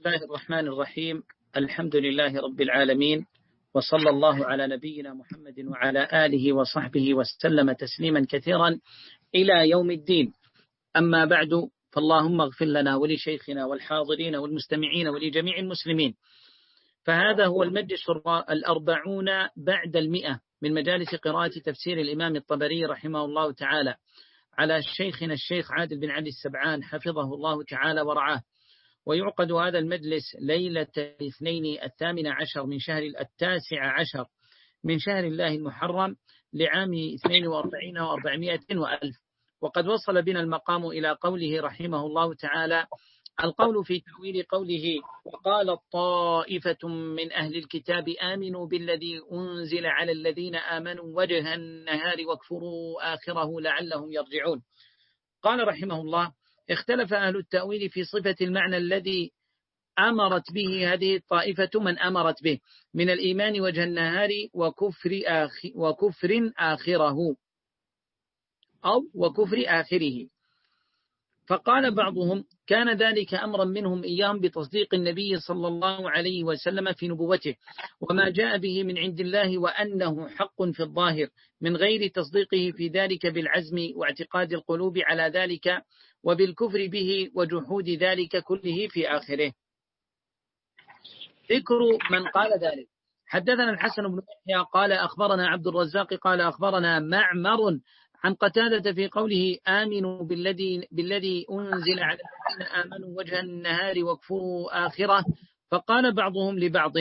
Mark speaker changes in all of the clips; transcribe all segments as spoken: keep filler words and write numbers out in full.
Speaker 1: الله الرحمن الرحيم. الحمد لله رب العالمين، وصلى الله على نبينا محمد وعلى آله وصحبه وسلم تسليما كثيرا إلى يوم الدين. أما بعد، فاللهم اغفر لنا ولشيخنا والحاضرين والمستمعين ولجميع المسلمين. فهذا هو المجلس الأربعون بعد المئة من مجالس قراءة تفسير الإمام الطبري رحمه الله تعالى على شيخنا الشيخ عادل بن علي السبعان حفظه الله تعالى ورعاه. ويعقد هذا المجلس ليلة الاثنين الثامن عشر من شهر التاسع عشر من شهر الله المحرم لعام اثنين وأربعين وأربعمائة وألف. وقد وصل بنا المقام إلى قوله رحمه الله تعالى: القول في تأويل قوله: وقال طائفة من أهل الكتاب آمنوا بالذي أنزل على الذين آمنوا وجه النهار واكفروا آخره لعلهم يرجعون. قال رحمه الله: اختلف أهل التأويل في صفة المعنى الذي أمرت به هذه الطائفة من أمرت به من الإيمان وجه النهار وكفر, آخ وكفر آخره أو وكفر آخره. فقال بعضهم: كان ذلك أمرا منهم إياهم بتصديق النبي صلى الله عليه وسلم في نبوته وما جاء به من عند الله، وأنه حق في الظاهر من غير تصديقه في ذلك بالعزم واعتقاد القلوب على ذلك، وبالكفر به وجحود ذلك كله في آخره. ذكر من قال ذلك: حدثنا الحسن بن يحيى قال أخبرنا عبد الرزاق قال أخبرنا معمر عن قتادة في قوله: آمنوا بالذي, بالذي أنزل على الذين آمنوا وجه النهار واكفروا آخره. فقال بعضهم لبعض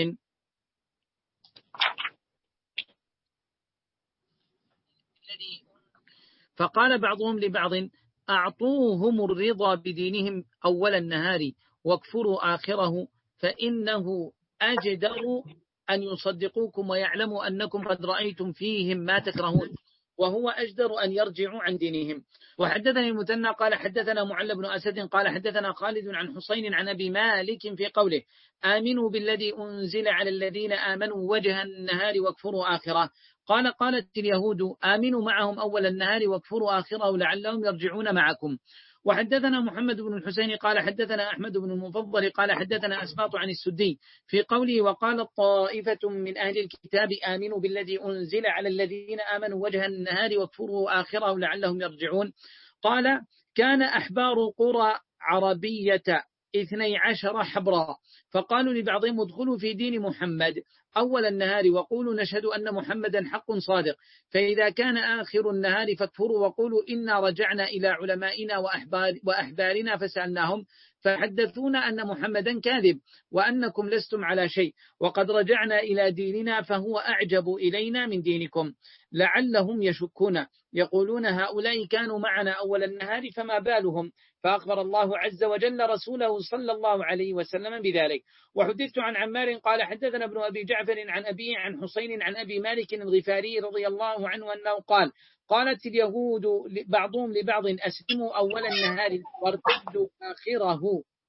Speaker 1: فقال بعضهم لبعض أعطوهم الرضا بدينهم أول النهار واكفروا آخره، فإنه أجدر أن يصدقوكم ويعلموا أنكم قد رأيتم فيهم ما تكرهون، وهو أجدر أن يرجعوا عن دينهم. وحدثني المثنى قال حدثنا معل بن أسد قال حدثنا خالد عن حسين عن أبي مالك في قوله: آمنوا بالذي أنزل على الذين آمنوا وجه النهار واكفروا آخره. قال: قالت اليهود: آمنوا معهم أول النهار واكفروا آخره لعلهم يرجعون معكم. وحدثنا محمد بن الحسين قال حدثنا أحمد بن المفضل قال حدثنا أسباط عن السدي في قوله: وقال طائفة من أهل الكتاب آمنوا بالذي أنزل على الذين آمنوا وجه النهار واكفروا آخره لعلهم يرجعون. قال: كان أحبار قرى عربية اثني عشر حبرا، فقالوا لبعضهم: ادخلوا في دين محمد أول النهار وقولوا نشهد أن محمدا حق صادق، فإذا كان آخر النهار فاكفروا وقولوا إنا رجعنا إلى علمائنا وأحبار وأحبارنا فسألناهم فحدثونا أن محمدا كاذب وأنكم لستم على شيء، وقد رجعنا إلى ديننا فهو أعجب إلينا من دينكم، لعلهم يشكون يقولون: هؤلاء كانوا معنا أول النهار فما بالهم. فأخبر الله عز وجل رسوله صلى الله عليه وسلم بذلك. وحدثت عن عمار قال حدثنا ابن أبي جعفر عن أبيه عن حسين عن أبي مالك الغفاري رضي الله عنه أنه قال: قالت اليهود بعضهم لبعض: أسلموا أول النهار وارتدوا آخره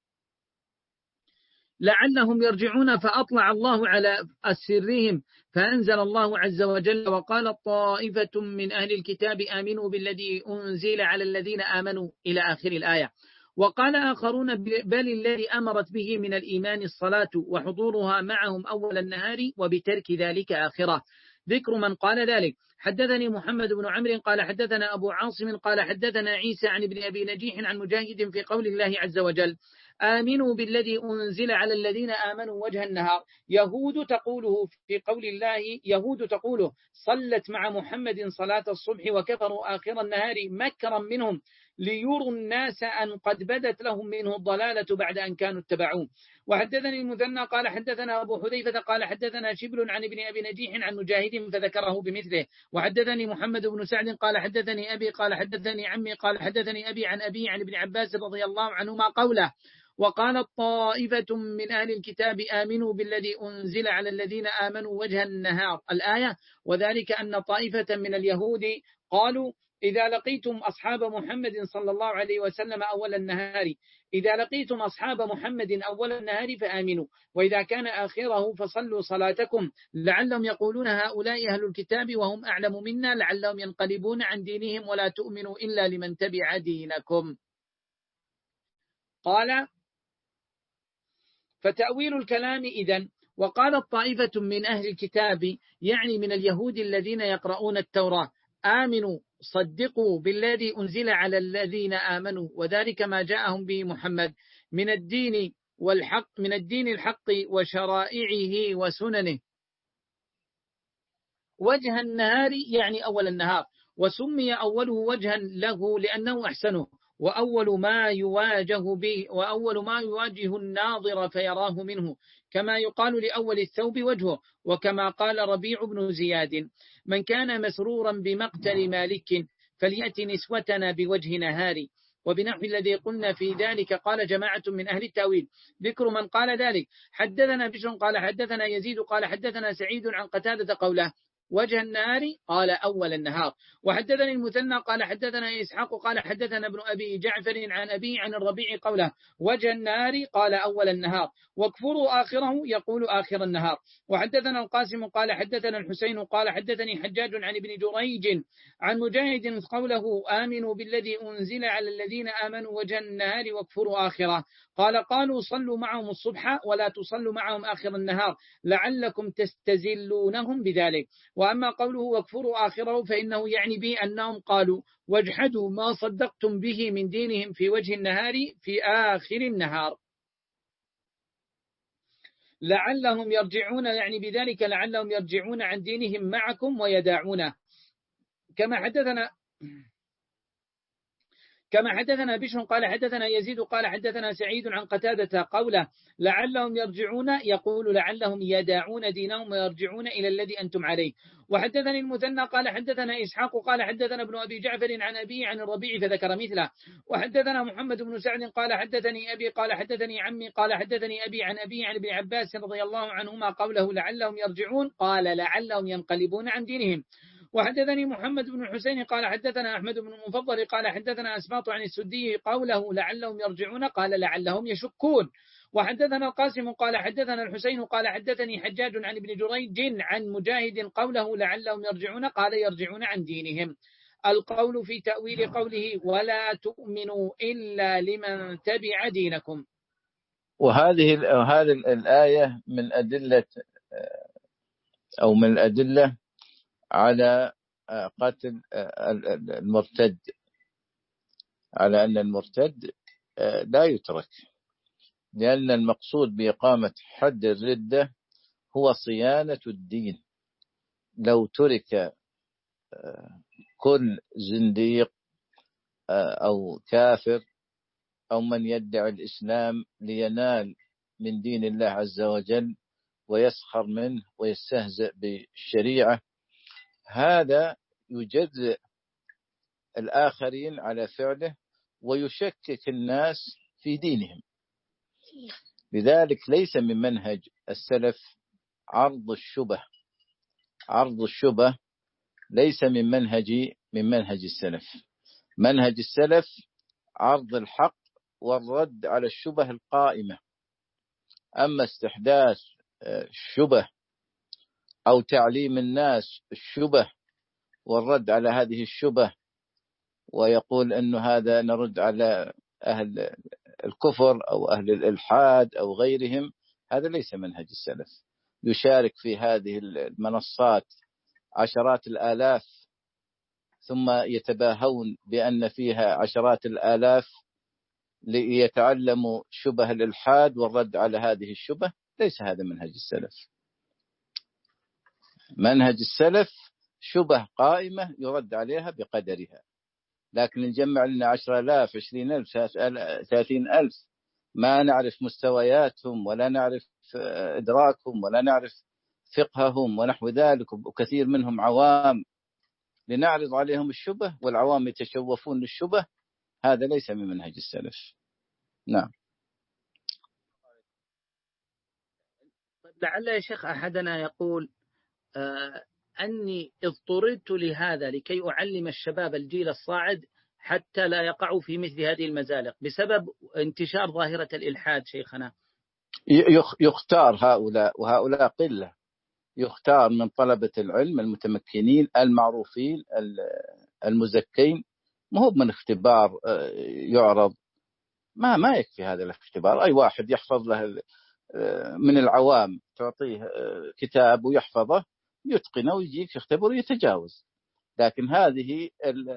Speaker 1: لعلهم يرجعون. فأطلع الله على أسرهم فأنزل الله عز وجل: وقال طائفة من أهل الكتاب آمنوا بالذي أنزل على الذين آمنوا إلى آخر الآية. وقال آخرون: بل الذي أمرت به من الإيمان الصلاة وحضورها معهم أول النهار وبترك ذلك آخرة. ذكر من قال ذلك: حدثني محمد بن عمرو قال حدثنا أبو عاصم قال حدثنا عيسى عن ابن أبي نجيح عن مجاهد في قول الله عز وجل: آمنوا بالذي أنزل على الذين آمنوا وجه النهار. يهود تقوله في قول الله يهود تقوله صلت مع محمد صلاة الصبح وكفروا آخر النهار مكرا منهم ليروا الناس أن قد بدت لهم منه الضلالة بعد أن كانوا اتبعوه. وحدثني المثنى قال حدثنا أبو حذيفة قال حدثنا شبل عن ابن أبي نجيح عن مجاهد فذكره بمثله. وحدثني محمد بن سعد قال حدثني أبي قال حدثني عمي قال حدثني أبي عن أبي عن ابن عباس رضي الله عنهما قوله: وقالت طائفة من أهل الكتاب آمنوا بالذي أنزل على الذين آمنوا وجه النهار الآية. وذلك أن طائفة من اليهود قالوا: إذا لقيتم أصحاب محمد صلى الله عليه وسلم أول النهار إذا لقيتم أصحاب محمد أول النهار فآمنوا، وإذا كان آخره فصلوا صلاتكم، لعلهم يقولون: هؤلاء أهل الكتاب وهم أعلم منا، لعلهم ينقلبون عن دينهم ولا تؤمنوا إلا لمن تبع دينكم. قال: فتأويل الكلام إذن. وقالت طائفة من أهل الكتاب يعني من اليهود الذين يقرؤون التوراة آمنوا صدقوا بالذي أنزل على الذين آمنوا وذلك ما جاءهم به محمد من الدين والحق من الدين الحق وشرائعه وسننه وجه النهار يعني أول النهار، وسمي أوله وجها له لأنه أحسنه وأول ما يواجه به وأول ما يواجه الناظر فيراه منه، كما يقال لأول الثوب وجهه، وكما قال ربيع بن زياد من كان مسرورا بمقتل مالك فليأتي نسوتنا بوجه نهار. وبنحو الذي قلنا في ذلك قال جماعة من أهل التأويل. ذكر من قال ذلك: حدثنا بشر قال حدثنا يزيد قال حدثنا سعيد عن قتادة قوله وجه النهار قال أول النهار. وحدثني المثنى قال حدثنا إسحاق قال حدثنا ابن أبي جعفر عن أبي عن الربيع قوله وجه النهار قال أول النهار، واكفروا آخره يقول آخر النهار. وحدثنا القاسم قال حدثنا الحسين قال حدثني حجاج عن ابن جريج عن مجاهد قوله آمنوا بالذي أنزل على الذين آمنوا وجه النهار واكفروا آخره. قال قالوا صلوا معهم الصبح ولا تصلوا معهم آخر النهار لعلكم تستزلونهم بذلك. وأما قوله واكفروا آخره فإنه يعني به أنهم قالوا واجحدوا ما صدقتم به من دينهم في وجه النهار في آخر النهار لعلهم يرجعون، يعني بذلك لعلهم يرجعون عن دينهم معكم ويداعونه. كما حدثنا كما حدثنا بشر قال حدثنا يزيد قال حدثنا سعيد عن قتادة قوله لعلهم يرجعون يقول لعلهم يداعون دينهم ويرجعون إلى الذي أنتم عليه. وحدثني المثنى قال حدثنا إسحاق قال حدثنا ابن أبي جعفر عن أبي عن الربيع فذكر مثله. وحدثنا محمد بن سعد قال حدثني أبي قال حدثني عمي قال حدثني أبي عن أبي عن ابن عباس رضي الله عنهما قوله لعلهم يرجعون قال لعلهم ينقلبون عن دينهم. وحدثني محمد بن الحسين قال حدثنا أحمد بن المفضل قال حدثنا أسباط عن السدي قوله لعلهم يرجعون قال لعلهم يشكون. وحدثنا القاسم قال حدثنا الحسين قال حدثني حجاج عن ابن جريج عن مجاهد قوله لعلهم يرجعون قال يرجعون عن دينهم. القول في تأويل قوله ولا تؤمنوا إلا لمن تبع دينكم.
Speaker 2: وهذه هذه الآية من أدلة أو من الأدلة على قتل المرتد، على أن المرتد لا يترك، لأن المقصود بإقامة حد الردة هو صيانة الدين. لو ترك كل زنديق أو كافر أو من يدعي الإسلام لينال من دين الله عز وجل ويسخر منه ويستهزئ بالشريعة، هذا يجزئ الآخرين على فعله ويشكك الناس في دينهم. لذلك ليس من منهج السلف عرض الشبه، عرض الشبه ليس من منهج من منهج السلف. منهج السلف عرض الحق والرد على الشبه القائمة. أما استحداث الشبه أو تعليم الناس الشبه والرد على هذه الشبه ويقول أنه هذا نرد على أهل الكفر أو أهل الإلحاد أو غيرهم، هذا ليس منهج السلف. يشارك في هذه المنصات عشرات الآلاف ثم يتباهون بأن فيها عشرات الآلاف ليتعلموا شبه الإلحاد والرد على هذه الشبه. ليس هذا منهج السلف. منهج السلف شبه قائمة يرد عليها بقدرها، لكن نجمع لنا عشر آلاف عشرين ألف ثلاثين ألف ما نعرف مستوياتهم ولا نعرف إدراكهم ولا نعرف فقههم ونحو ذلك، وكثير منهم عوام، لنعرض عليهم الشبه والعوام يتشوفون للشبه، هذا ليس من منهج السلف. نعم.
Speaker 1: لعل يا شيخ أحدنا يقول آه أني اضطررت لهذا لكي أعلم الشباب الجيل الصاعد حتى لا يقعوا في مثل هذه المزالق بسبب انتشار ظاهرة الإلحاد. شيخنا
Speaker 2: يختار هؤلاء، وهؤلاء قلة، يختار من طلبة العلم المتمكنين المعروفين المزكين، ما هو من اختبار يعرض، ما ما يكفي هذا الاختبار. أي واحد يحفظ له من العوام تعطيه كتاب ويحفظه يتقنه ويجيك يختبر ويتجاوز. لكن هذه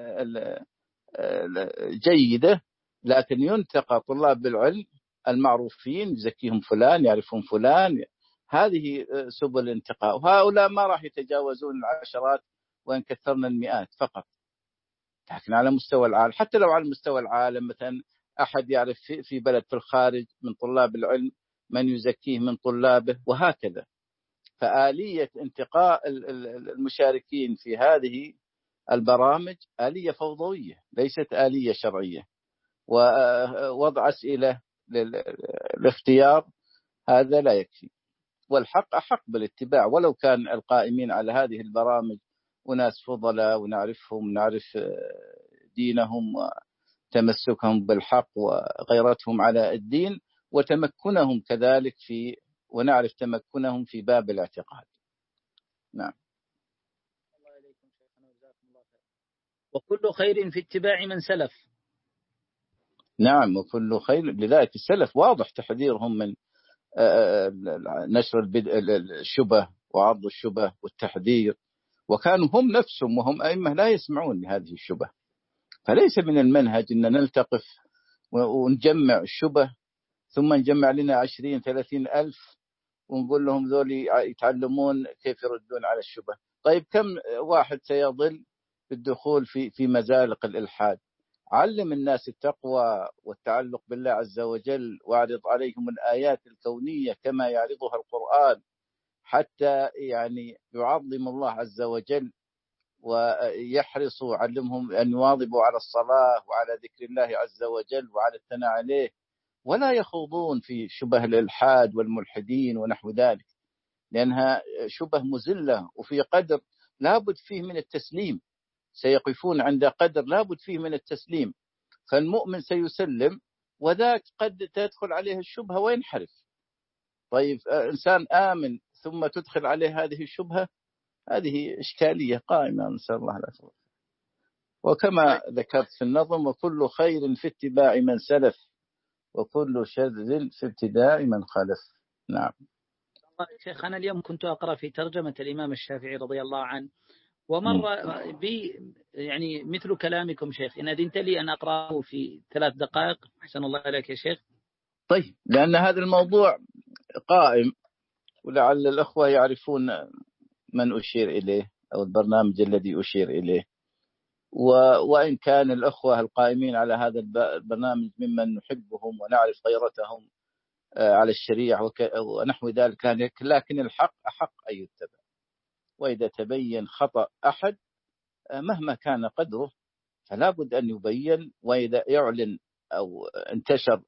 Speaker 2: جيدة، لكن ينتقى طلاب العلم المعروفين يزكيهم فلان يعرفهم فلان، هذه سبل الانتقاء. وهؤلاء ما راح يتجاوزون العشرات وإن كثرنا المئات فقط. لكن على مستوى العالم، حتى لو على مستوى العالم مثلا أحد يعرف في بلد في الخارج من طلاب العلم من يزكيه من طلابه وهكذا. فآلية انتقاء المشاركين في هذه البرامج آلية فوضوية ليست آلية شرعية. ووضع أسئلة للاختيار هذا لا يكفي. والحق أحق بالاتباع، ولو كان القائمين على هذه البرامج وناس فضلاء ونعرفهم نعرف دينهم وتمسكهم بالحق وغيرتهم على الدين وتمكنهم كذلك في ونعرف تمكنهم في باب الاعتقاد. نعم.
Speaker 1: وكل خير في اتباع من سلف.
Speaker 2: نعم وكل خير. لذلك السلف واضح تحذيرهم من نشر الشبه وعرض الشبه والتحذير، وكانوا هم نفسهم وهم أئمة لا يسمعون لهذه الشبه. فليس من المنهج أن نلتقف ونجمع الشبه ثم نجمع لنا عشرين ثلاثين ألف ونقول لهم ذولي يتعلمون كيف يردون على الشبه. طيب كم واحد سيضل بالدخول في في مزالق الإلحاد؟ علم الناس التقوى والتعلق بالله عز وجل، واعرض عليهم الآيات الكونية كما يعرضها القرآن، حتى يعني يعظم الله عز وجل ويحرصوا، علمهم أن يواظبوا على الصلاة وعلى ذكر الله عز وجل وعلى الثناء عليه، ولا يخوضون في شبه الإلحاد والملحدين ونحو ذلك، لأنها شبه مزلة وفي قدر لابد فيه من التسليم. سيقفون عند قدر لابد فيه من التسليم، فالمؤمن سيسلم وذاك قد تدخل عليه الشبهة وينحرف. طيب إنسان آمن ثم تدخل عليه هذه الشبهة، هذه إشكالية قائمة، نسأل الله العافية. وكما ذكرت في النظم: وكل خير في اتباع من سلف وكل شر في ابتداء من خلف. نعم.
Speaker 1: شيخ أنا اليوم كنت أقرأ في ترجمة الإمام الشافعي رضي الله عنه، ومر بي يعني مثل كلامكم شيخ، إن أذنت لي أن أقرأه في ثلاث دقائق. أحسن الله عليك يا شيخ.
Speaker 2: طيب، لأن هذا الموضوع قائم ولعل الأخوة يعرفون من أشير إليه أو البرنامج الذي أشير إليه، وإن كان الأخوة القائمين على هذا البرنامج ممن نحبهم ونعرف غيرتهم على الشريعة ونحو ذلك، لكن الحق أحق أن يتبع. وإذا تبين خطأ أحد مهما كان قدره فلا بد أن يبين، وإذا يعلن أو انتشر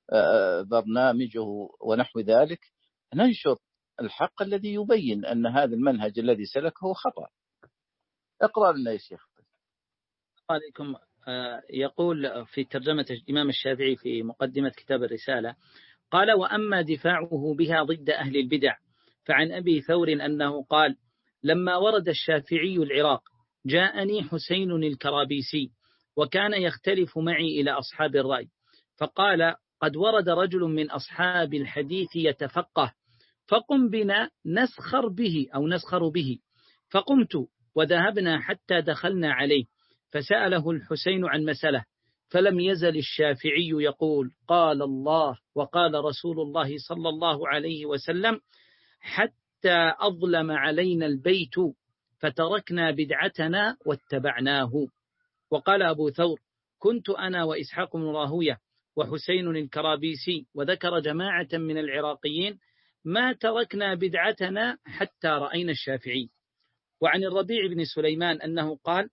Speaker 2: برنامجه ونحو ذلك ننشر الحق الذي يبين أن هذا المنهج الذي سلكه خطأ. اقرأ لنا يا شيخ.
Speaker 1: عليكم. يقول في ترجمة الإمام الشافعي في مقدمة كتاب الرسالة، قال: وأما دفاعه بها ضد أهل البدع فعن أبي ثور أنه قال: لما ورد الشافعي العراق جاءني حسين الكرابيسي وكان يختلف معي إلى أصحاب الرأي، فقال: قد ورد رجل من أصحاب الحديث يتفقه، فقم بنا نسخر به أو نسخر به. فقمت وذهبنا حتى دخلنا عليه فسأله الحسين عن مسألة، فلم يزل الشافعي يقول: قال الله وقال رسول الله صلى الله عليه وسلم، حتى أظلم علينا البيت فتركنا بدعتنا واتبعناه. وقال أبو ثور: كنت أنا وإسحاق بن راهوية وحسين الكرابيسي وذكر جماعة من العراقيين ما تركنا بدعتنا حتى رأينا الشافعي. وعن الربيع بن سليمان أنه قال: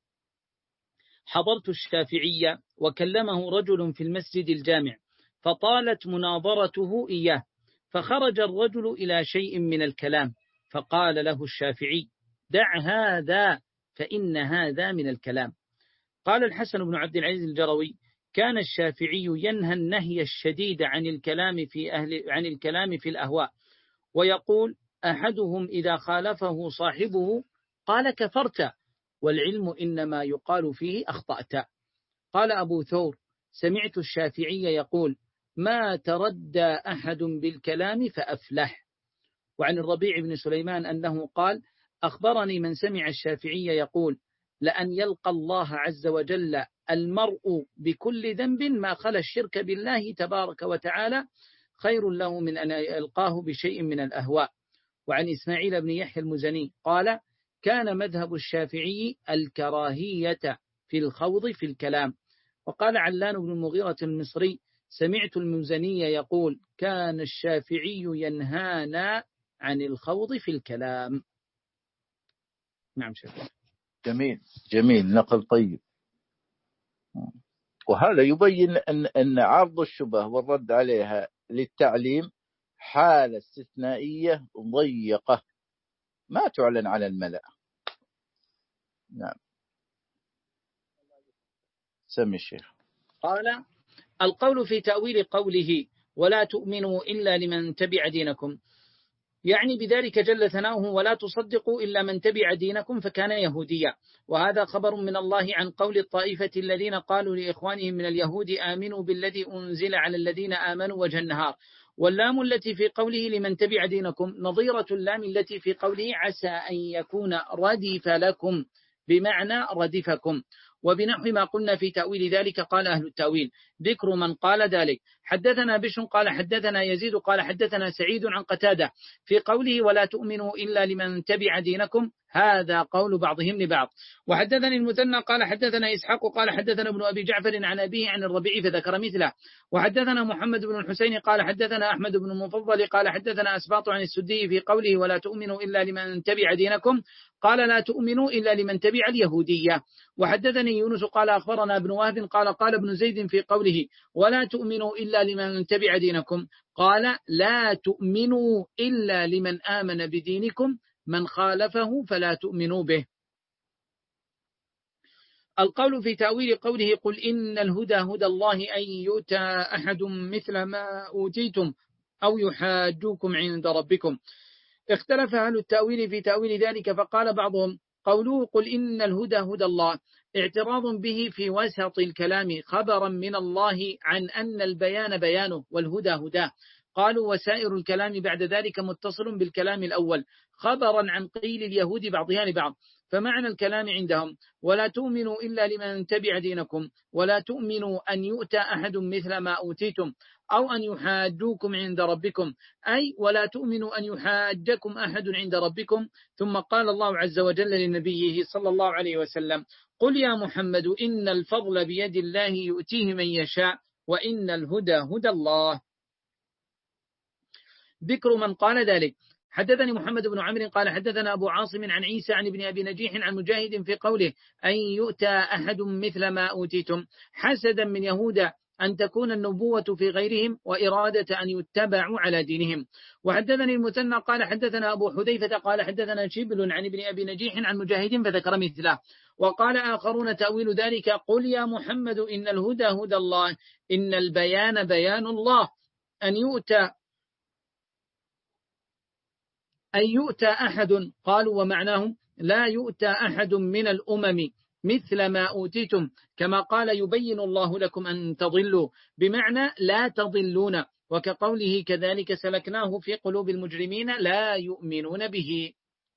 Speaker 1: حضرت الشافعية وكلمه رجل في المسجد الجامع فطالت مناظرته إياه، فخرج الرجل إلى شيء من الكلام فقال له الشافعي: دع هذا فإن هذا من الكلام. قال الحسن بن عبد العزيز الجروي: كان الشافعي ينهى النهي الشديد عن الكلام في أهل عن الكلام في الأهواء، ويقول: أحدهم إذا خالفه صاحبه قال كفرت، والعلم إنما يقال فيه أخطأت. قال أبو ثور: سمعت الشافعي يقول: ما تردى أحد بالكلام فأفلح. وعن الربيع بن سليمان أنه قال أخبرني من سمع الشافعي يقول لأن يلقى الله عز وجل المرء بكل ذنب ما خلا الشرك بالله تبارك وتعالى خير له من أن يلقاه بشيء من الأهواء. وعن إسماعيل بن يحيى المزني قال كان مذهب الشافعي الكراهية في الخوض في الكلام. وقال علان بن المغيرة المصري سمعت المزني يقول كان الشافعي ينهانا عن الخوض في الكلام. نعم شيخ.
Speaker 2: جميل جميل، نقل طيب. وهذا يبين أن أن عرض الشبه والرد عليها للتعليم حالة استثنائية ضيقة ما تعلن على الملأ. نعم سمي الشيخ.
Speaker 1: قال القول في تأويل قوله ولا تؤمنوا إلا لمن تبع دينكم، يعني بذلك جل ثناؤه ولا تصدقوا إلا من تبع دينكم فكان يهوديا. وهذا خبر من الله عن قول الطائفة الذين قالوا لإخوانهم من اليهود آمنوا بالذي أنزل على الذين آمنوا وجه النهار. واللام التي في قوله لمن تبع دينكم نظيرة اللام التي في قوله عسى أن يكون ردف لكم بمعنى ردفكم. وبنحو ما قلنا في تأويل ذلك قال أهل التأويل ذكر من قال ذلك. حدثنا بشر قال حدثنا يزيد قال حدثنا سعيد عن قتادة في قوله ولا تؤمنوا إلا لمن تبع دينكم، هذا قول بعضهم لبعض. وحدثني المثنى قال حدثنا إسحاق قال حدثنا ابن أبي جعفر عن أبيه عن الربيع فذكر مثله. وحدثنا محمد بن الحسين قال حدثنا أحمد بن المفضل قال حدثنا أسباط عن السدي في قوله ولا تؤمنوا إلا لمن تبع دينكم قال لا تؤمنوا إلا لمن تبع اليهودية. وحدثني يونس قال أخبرنا ابن وهب قال قال ابن زيد في قوله ولا تؤمنوا إلا لمن تبع دينكم قال لا تؤمنوا إلا لمن آمن بدينكم من خالفه فلا تؤمنوا به. القول في تأويل قوله قل إن الهدى هدى الله أن يؤتى أحد مثل ما أوتيتم أو يحاجوكم عند ربكم. اختلف أهل التأويل في تأويل ذلك فقال بعضهم قوله قل إن الهدى هدى الله اعتراض به في وسط الكلام خبرا من الله عن أن البيان بيانه والهدى هداه. قالوا وسائر الكلام بعد ذلك متصل بالكلام الأول خبرا عن قيل اليهود بعضها لبعض. فمعنى الكلام عندهم ولا تؤمنوا إلا لمن تبع دينكم ولا تؤمنوا أن يؤتى أحد مثل ما أوتيتم أو أن يحاجوكم عند ربكم، أي ولا تؤمنوا أن يحاجكم أحد عند ربكم. ثم قال الله عز وجل لنبيه صلى الله عليه وسلم قل يا محمد إن الفضل بيد الله يؤتيه من يشاء وإن الهدى هدى الله. ذكر من قال ذلك. حدثني محمد بن عمرو قال حدثنا أبو عاصم عن عيسى عن ابن أبي نجيح عن مجاهد في قوله أن يؤتى أحد مثل ما أوتيتم حسدا من يهود أن تكون النبوة في غيرهم وإرادة أن يتبعوا على دينهم. وحدثني المثنى قال حدثنا أبو حذيفة قال حدثنا شبل عن ابن أبي نجيح عن مجاهد فذكر مثله. وقال آخرون تأويل ذلك قل يا محمد إن الهدى هدى الله إن البيان بيان الله أن يؤتى أن يؤتى أحد. قالوا ومعناه لا يؤتى أحد من الأمم مثل ما أوتيتم كما قال يبين الله لكم أن تضلوا بمعنى لا تضلون. وكقوله كذلك سلكناه في قلوب المجرمين لا يؤمنون به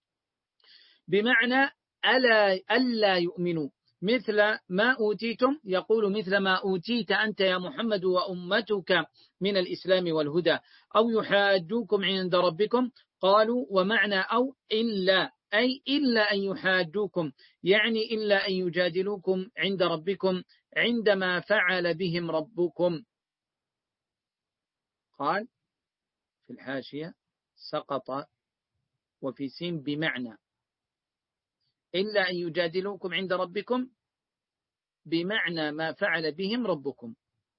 Speaker 1: بمعنى ألا, ألا يؤمنوا مثل ما أوتيتم يقول مثل ما أوتيت أنت يا محمد وأمتك من الإسلام والهدى أو يحاجوكم عند ربكم. قالوا ومعنى أو إلا أي إلا أن يحاجوكم يعني إلا أن يجادلوكم عند ربكم عندما فعل بهم ربكم. قال في الحاشية سقط وفي سين بمعنى إلا أن يجادلوكم عند ربكم بمعنى ما فعل بهم ربكم.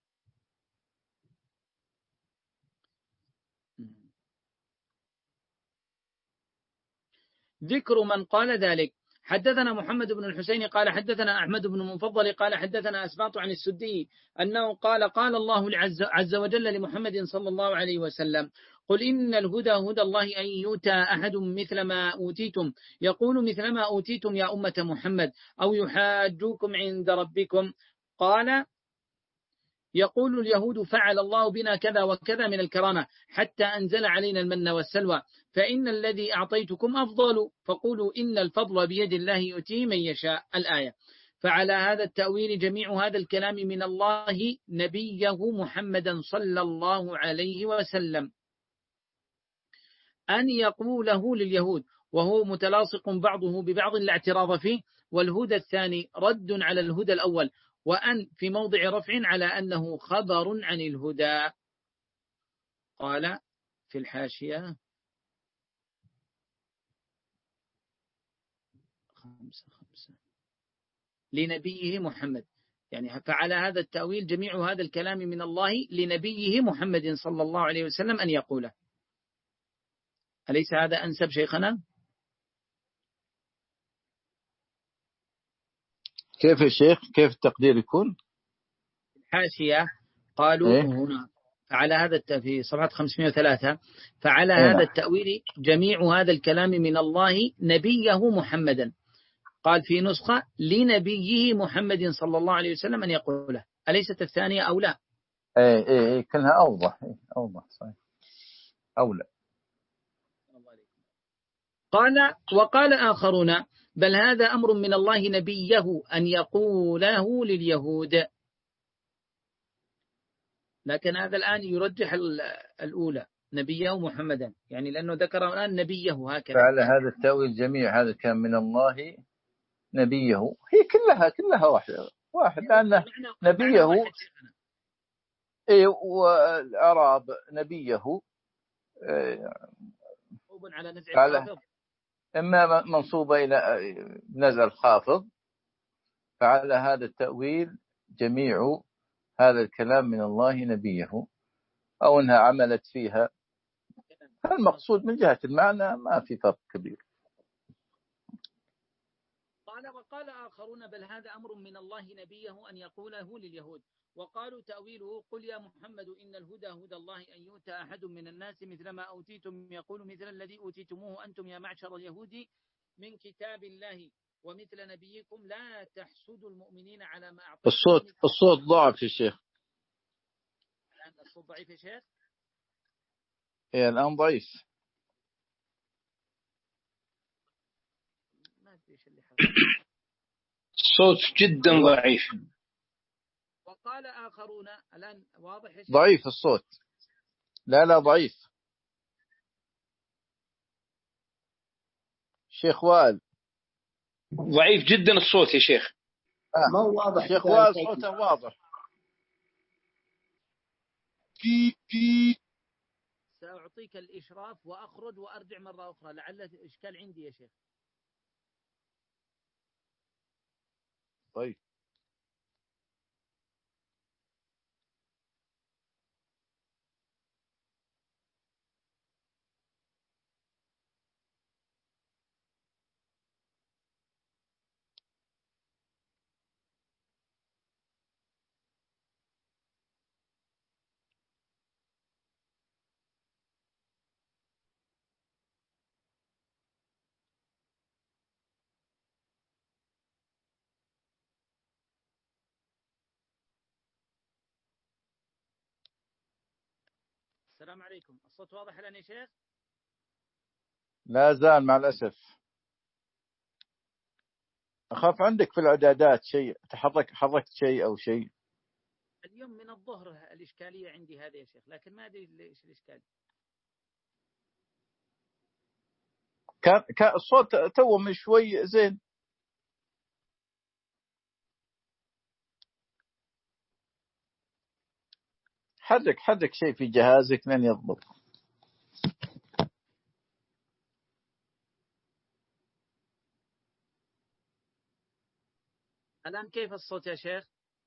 Speaker 1: ذكر من قال ذلك. حدثنا محمد بن الحسين قال حدثنا أحمد بن المفضل قال حدثنا أسباط عن السدي أنه قال قال الله عز وجل لمحمد صلى الله عليه وسلم قل إن الهدى هدى الله أن يؤتى أحد مثل ما أوتيتم يقول مثل ما أوتيتم يا أمة محمد أو يحاجوكم عند ربكم. قال يقول اليهود فعل الله بنا كذا وكذا من الكرامة حتى أنزل علينا المن والسلوى، فإن الذي أعطيتكم أفضل، فقولوا إن الفضل بيد الله يؤتيه من يشاء. الآية. فعلى هذا التأويل جميع هذا الكلام من الله نبيه محمدا صلى الله عليه وسلم أن يقوله لليهود، وهو متلاصق بعضه ببعض لا اعتراض فيه، والهدى الثاني رد على الهدى الأول، وأن في موضع رفع على أنه خبر عن الهدى. قال في الحاشية خمسة خمسة لنبيه محمد، يعني فعلى هذا التأويل جميع هذا الكلام من الله لنبيه محمد صلى الله عليه وسلم أن يقوله. أليس هذا أنسب شيخنا؟
Speaker 2: كيف يا شيخ؟ كيف التقدير يكون؟
Speaker 1: الحاشية قالوا
Speaker 2: إيه؟
Speaker 1: هنا فعلى هذا في صفحة خمسمائة وثلاثة فعلى
Speaker 2: إيه؟
Speaker 1: هذا التأويل جميع هذا الكلام من الله نبيه محمدا. قال في نسخة لنبيه محمد صلى الله عليه وسلم أن يقوله. أليست الثانية أو لا؟
Speaker 2: إيه إيه إيه كلها أوضح. إيه أوضح صحيح أولى.
Speaker 1: قال وقال آخرون بل هذا أمر من الله نبيه أن يقوله لليهود، لكن هذا الآن يرجح الأولى نبيه محمدا، يعني لأنه ذكر الآن نبيه هكذا.
Speaker 2: فعلى هذا التأويل جميع هذا كان من الله نبيه، هي كلها كلها واحدة واحد، لأن نبيه إيه والأعراب نبيه
Speaker 1: على نزع
Speaker 2: الخافض، إما منصوبة إلى نزع الخافض. فعلى هذا التأويل جميع هذا الكلام من الله نبيه، أو أنها عملت فيها. المقصود من جهة المعنى ما في فرق كبير.
Speaker 1: قال وقال آخرون بل هذا أمر من الله نبيه أن يقوله لليهود، وقالوا تأويله قل يا محمد إن الهدى هدى الله أن يؤتى أحد من الناس مثل ما أوتيتم يقول مثل الذي أوتيتموه أنتم يا معشر اليهود من كتاب الله ومثل نبيكم لا تحسدوا المؤمنين على ما أعطيتم.
Speaker 2: الصوت الصوت ضعف يا شيخ.
Speaker 1: الآن الصوت ضعيف يا شيخ؟
Speaker 2: إيه الآن ضعيف.
Speaker 3: الصوت جدا ضعيف.
Speaker 1: وقال آخرون الآن واضح يا شيخ؟
Speaker 2: ضعيف الصوت. لا لا ضعيف شيخ وائل،
Speaker 3: ضعيف جدا الصوت يا شيخ.
Speaker 2: آه. ما واضح شيخ وائل، صوته واضح.
Speaker 1: سأعطيك الإشراف وأخرج وأرجع مرة أخرى لعل إشكال عندي يا شيخ.
Speaker 2: طيب
Speaker 1: السلام عليكم، الصوت واضح الآن يا شيخ؟
Speaker 2: لا زال مع الأسف. أخاف عندك في الإعدادات شيء تحرك حركت شيء أو شيء.
Speaker 1: اليوم من الظهر الإشكالية عندي هذا يا شيخ، لكن ما أدري إيش الإشكال.
Speaker 2: كان كان الصوت تو من شوي زين. حرك حرك شيء في جهازك لن يضبط.
Speaker 1: الآن كيف الصوت يا شيخ؟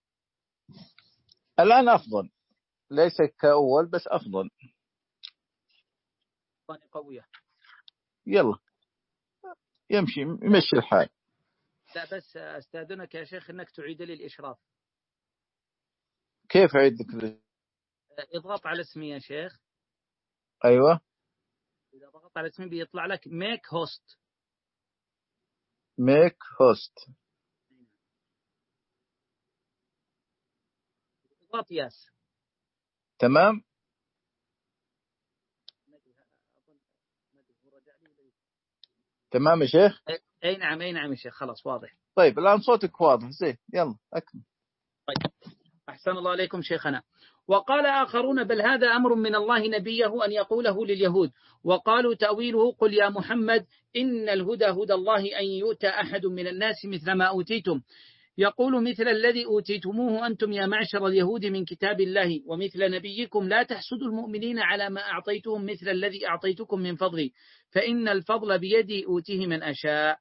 Speaker 2: الآن أفضل، ليس كأول بس أفضل.
Speaker 1: قوية.
Speaker 2: يلا يمشي يمشي الحال.
Speaker 1: لا بس أستاذنك يا شيخ أنك تعيد لي الإشراف.
Speaker 2: كيف أعيد لك؟
Speaker 1: اضغط على اسمي يا شيخ.
Speaker 2: أيوة.
Speaker 1: إذا ضغطت على اسمي بيطلع لك make host.
Speaker 2: make host.
Speaker 1: قياس.
Speaker 2: تمام. تمام يا شيخ.
Speaker 1: أي نعم أي نعم يا شيخ، خلاص واضح.
Speaker 2: طيب الآن صوتك واضح زين، يلا أكمل.
Speaker 1: طيب أحسن الله عليكم شيخنا. وقال آخرون بل هذا أمر من الله نبيه أن يقوله لليهود، وقالوا تأويله قل يا محمد إن الهدى هدى الله أن يؤتى أحد من الناس مثل ما أوتيتم، يقول مثل الذي أوتيتموه أنتم يا معشر اليهود من كتاب الله ومثل نبيكم لا تحسدوا المؤمنين على ما أعطيتهم مثل الذي أعطيتكم من فضلي فإن الفضل بيدي أوتيه من أشاء.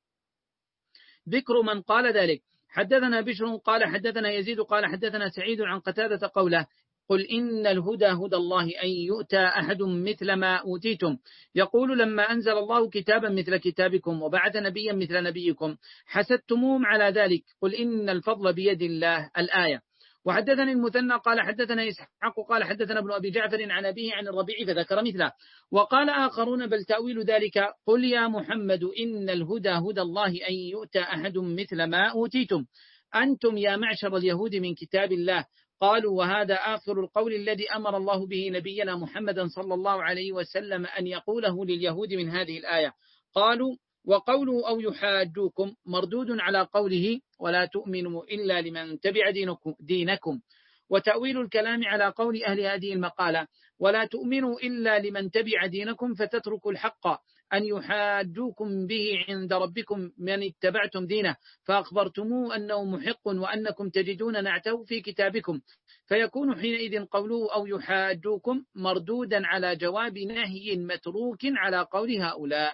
Speaker 1: ذكر من قال ذلك. حدثنا بشر قال حدثنا يزيد قال حدثنا سعيد عن قتادة قوله قل إن الهدى هدى الله أن يؤتى أحد مثل ما أوتيتم، يقول لما أنزل الله كتابا مثل كتابكم وبعث نبيا مثل نبيكم حسدتموهم على ذلك، قل إن الفضل بيد الله الآية. وحدثني المثنى قال حدثنا إسحاق قال حدثنا ابن أبي جعفر عن أبيه عن الربيع فذكر مثله. وقال آخرون بل تأويل ذلك قل يا محمد إن الهدى هدى الله أن يؤتى أحد مثل ما أوتيتم أنتم يا معشر اليهود من كتاب الله. قالوا وهذا آخر القول الذي أمر الله به نبينا محمدا صلى الله عليه وسلم أن يقوله لليهود من هذه الآية. قالوا وقوله أو يحاجوكم مردود على قوله ولا تؤمنوا إلا لمن تبع دينكم, دينكم. وتأويل الكلام على قول أهل هذه المقالة ولا تؤمنوا إلا لمن تبع دينكم فتتركوا الحق أن يحاجوكم به عند ربكم من اتبعتم دينه فأخبرتموه أنه محق وأنكم تجدون نعته في كتابكم، فيكون حينئذ قوله أو يحاجوكم مردودا على جواب نهي متروك على قول هؤلاء.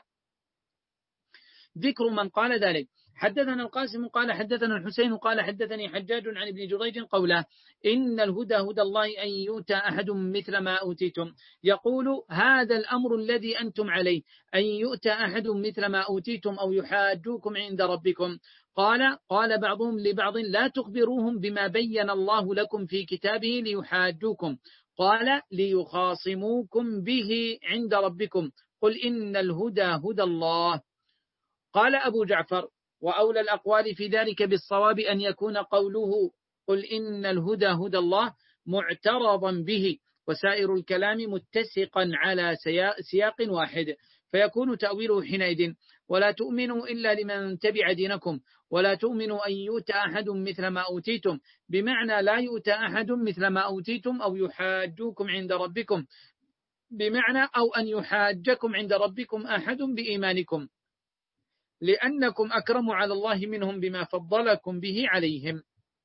Speaker 1: ذكر من قال ذلك. حدثنا القاسم قال حدثنا الحسين قال حدثني حجاج عن ابن جريج قوله إن الهدى هدى الله أن يؤتى أحد مثل ما أوتيتم، يقول هذا الأمر الذي أنتم عليه أن يؤتى أحد مثل ما أوتيتم أو يحاجوكم عند ربكم. قال قال بعضهم لبعض لا تخبروهم بما بين الله لكم في كتابه ليحاجوكم، قال ليخاصموكم به عند ربكم، قل إن الهدى هدى الله. قال أبو جعفر وأولى الأقوال في ذلك بالصواب أن يكون قوله قل إن الهدى هدى الله معترضا به وسائر الكلام متسقا على سياق واحد، فيكون تأويله حينئذ ولا تؤمنوا إلا لمن تبع دينكم ولا تؤمنوا أن يؤتى أحد مثل ما أوتيتم، بمعنى لا يؤتى أحد مثل ما أوتيتم أو يحاجوكم عند ربكم، بمعنى أو أن يحاجكم عند ربكم أحد بإيمانكم لأنكم أكرم على الله منهم بما فضلكم به عليهم.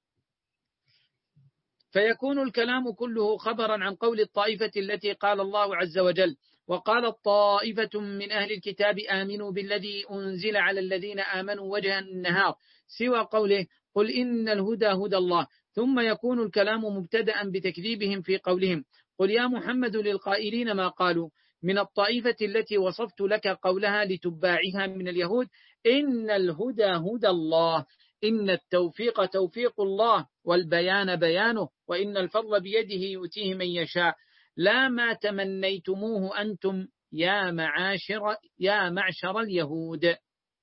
Speaker 1: فيكون الكلام كله خبرا عن قول الطائفة التي قال الله عز وجل وقال الطائفة من أهل الكتاب آمنوا بالذي أنزل على الذين آمنوا وجه النهار سوى قوله قل إن الهدى هدى الله، ثم يكون الكلام مبتدأ بتكذيبهم في قولهم قل يا محمد للقائلين ما قالوا من الطائفة التي وصفت لك قولها لتباعها من اليهود إن الهدى هدى الله، إن التوفيق توفيق الله والبيان بيانه وإن الفضل بيده يؤتيه من يشاء لا ما تمنيتموه أنتم يا معاشر يا معشر اليهود.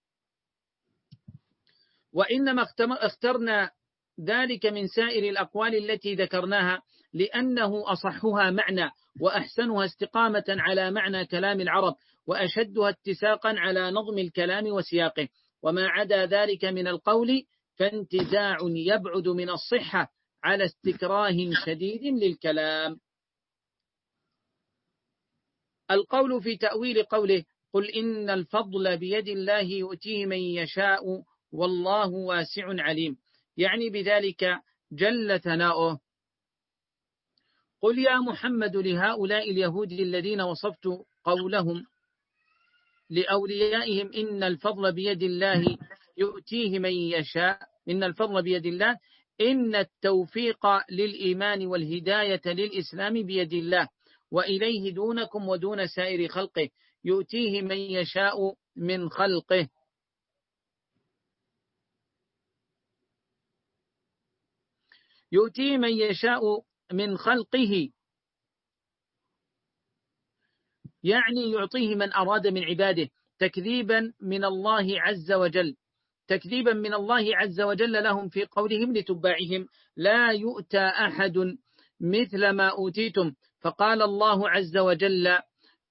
Speaker 1: وإنما اخترنا ذلك من سائر الأقوال التي ذكرناها لأنه أصحها معنى وأحسنها استقامة على معنى كلام العرب وأشدها اتساقا على نظم الكلام وسياقه، وما عدا ذلك من القول فانتزاع يبعد من الصحة على استكراه شديد للكلام. القول في تأويل قوله قل إن الفضل بيد الله يؤتيه من يشاء والله واسع عليم، يعني بذلك جل ثناؤه قل يا محمد لهؤلاء اليهود الذين وصفت قولهم لأوليائهم إن الفضل بيد الله يؤتيه من يشاء، إن الفضل بيد الله، إن التوفيق للإيمان والهداية للإسلام بيد الله وإليه دونكم ودون سائر خلقه يؤتيه من يشاء من خلقه. يؤتيه من يشاء من خلقه يعني يعطيه من أراد من عباده تكذيبا من الله عز وجل تكذيبا من الله عز وجل لهم في قولهم لتباعهم لا يؤتى أحد مثل ما أوتيتم. فقال الله عز وجل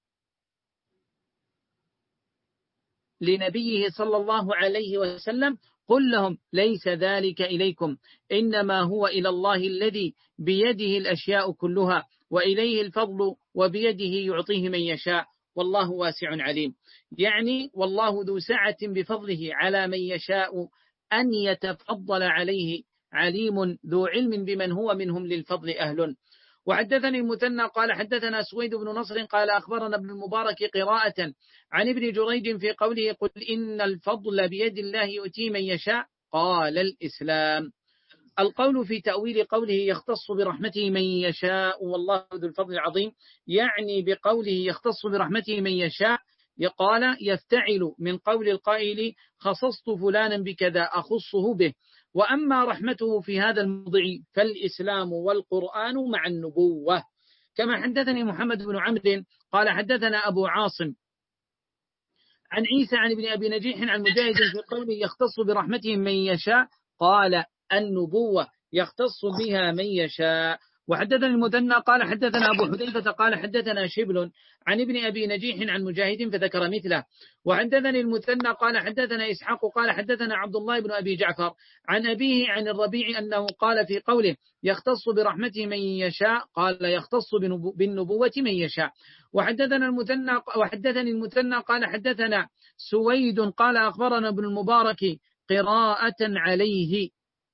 Speaker 1: لنبيه صلى الله عليه وسلم قل لهم ليس ذلك إليكم إنما هو إلى الله الذي بيده الأشياء كلها وإليه الفضل وبيده يعطيه من يشاء والله واسع عليم. يعني والله ذو سعة بفضله على من يشاء أن يتفضل عليه، عليم ذو علم بمن هو منهم للفضل أهل. وحدثني المثنى قال حدثنا سويد بن نصر قال أخبرنا ابن المبارك قراءة عن ابن جريج في قوله قل إن الفضل بيد الله يؤتي من يشاء قال الإسلام. القول في تأويل قوله يختص برحمته من يشاء والله ذو الفضل العظيم، يعني بقوله يختص برحمته من يشاء قال يفتعل من قول القائل خصصت فلانا بكذا أخصه به. وأما رحمته في هذا الموضع فالإسلام والقرآن مع النبوة. كما حدثني محمد بن عمرو قال حدثنا أبو عاصم عن عيسى عن ابن أبي نجيح عن مجاهد في قوله يختص برحمته من يشاء قال النبوة يختص بها من يشاء. وحدثنا المثنى قال حدثنا أبو حذيفة قال حدثنا شبل عن ابن أبي نجيح عن مجاهد فذكر مثله. وحدثني المثنى قال حدثنا إسحاق قال حدثنا عبد الله بن أبي جعفر عن أبيه عن الربيع أنه قال في قوله يختص برحمته من يشاء قال يختص بالنبوة من يشاء. وحدثنا المثنى وحدثني المثنى قال حدثنا سويد قال أخبرنا ابن المبارك قراءة عليه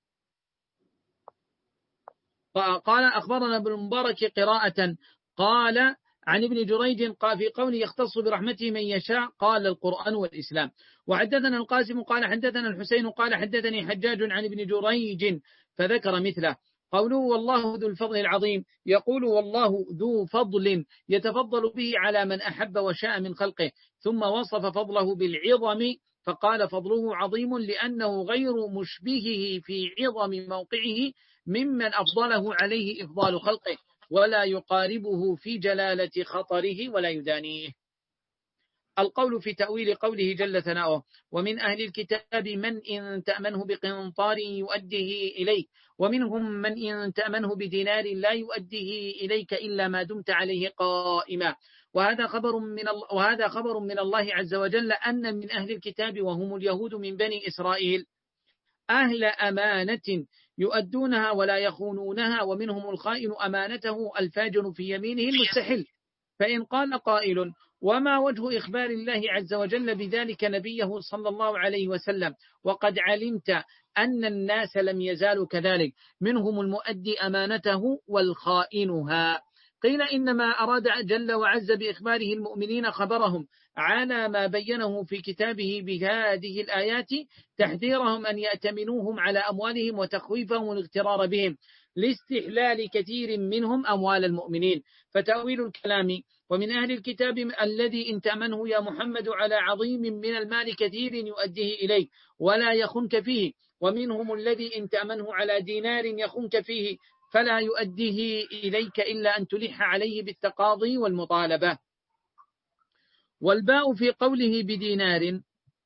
Speaker 1: قال أخبرنا ابن المبارك قراءة قال عن ابن جريج قال في قوله يختص برحمته من يشاء قال القرآن والإسلام. وحدثنا القاسم قال حدثنا الحسين قال حدثني حجاج عن ابن جريج فذكر مثله. قوله والله ذو الفضل العظيم يقول والله ذو فضل يتفضل به على من أحب وشاء من خلقه، ثم وصف فضله بالعظم فقال فضله عظيم لأنه غير مشبهه في عظم موقعه ممن أفضله عليه إفضال خلقه ولا يقاربه في جلالة خطره ولا يدانيه. القول في تأويل قوله جل ثناؤه ومن أهل الكتاب من إن تأمنه بقنطار يؤديه إليك ومنهم من إن تأمنه بدينار لا يؤديه إليك إلا ما دمت عليه قائما. وهذا خبر من الله وهذا خبر من الله عز وجل أن من أهل الكتاب وهم اليهود من بني إسرائيل أهل أمانة يؤدونها ولا يخونونها، ومنهم الخائن أمانته الفاجر في يمينه المستحل. فإن قال قائل وما وجه إخبار الله عز وجل بذلك نبيه صلى الله عليه وسلم وقد علمت أن الناس لم يزالوا كذلك منهم المؤدي أمانته والخائنها؟ قيل إنما أراد جل وعز بإخباره المؤمنين خبرهم على ما بينه في كتابه بهذه الآيات تحذيرهم أن يأتمنوهم على أموالهم وتخويفهم والاغترار بهم لاستحلال كثير منهم أموال المؤمنين. فتأويل الكلام ومن أهل الكتاب الذي إن تأمنه يا محمد على عظيم من المال كثير يؤديه إليك ولا يخنك فيه، ومنهم الذي إن تأمنه على دينار يخنك فيه فلا يؤديه إليك إلا أن تلح عليه بالتقاضي والمطالبة. والباء في قوله بدينار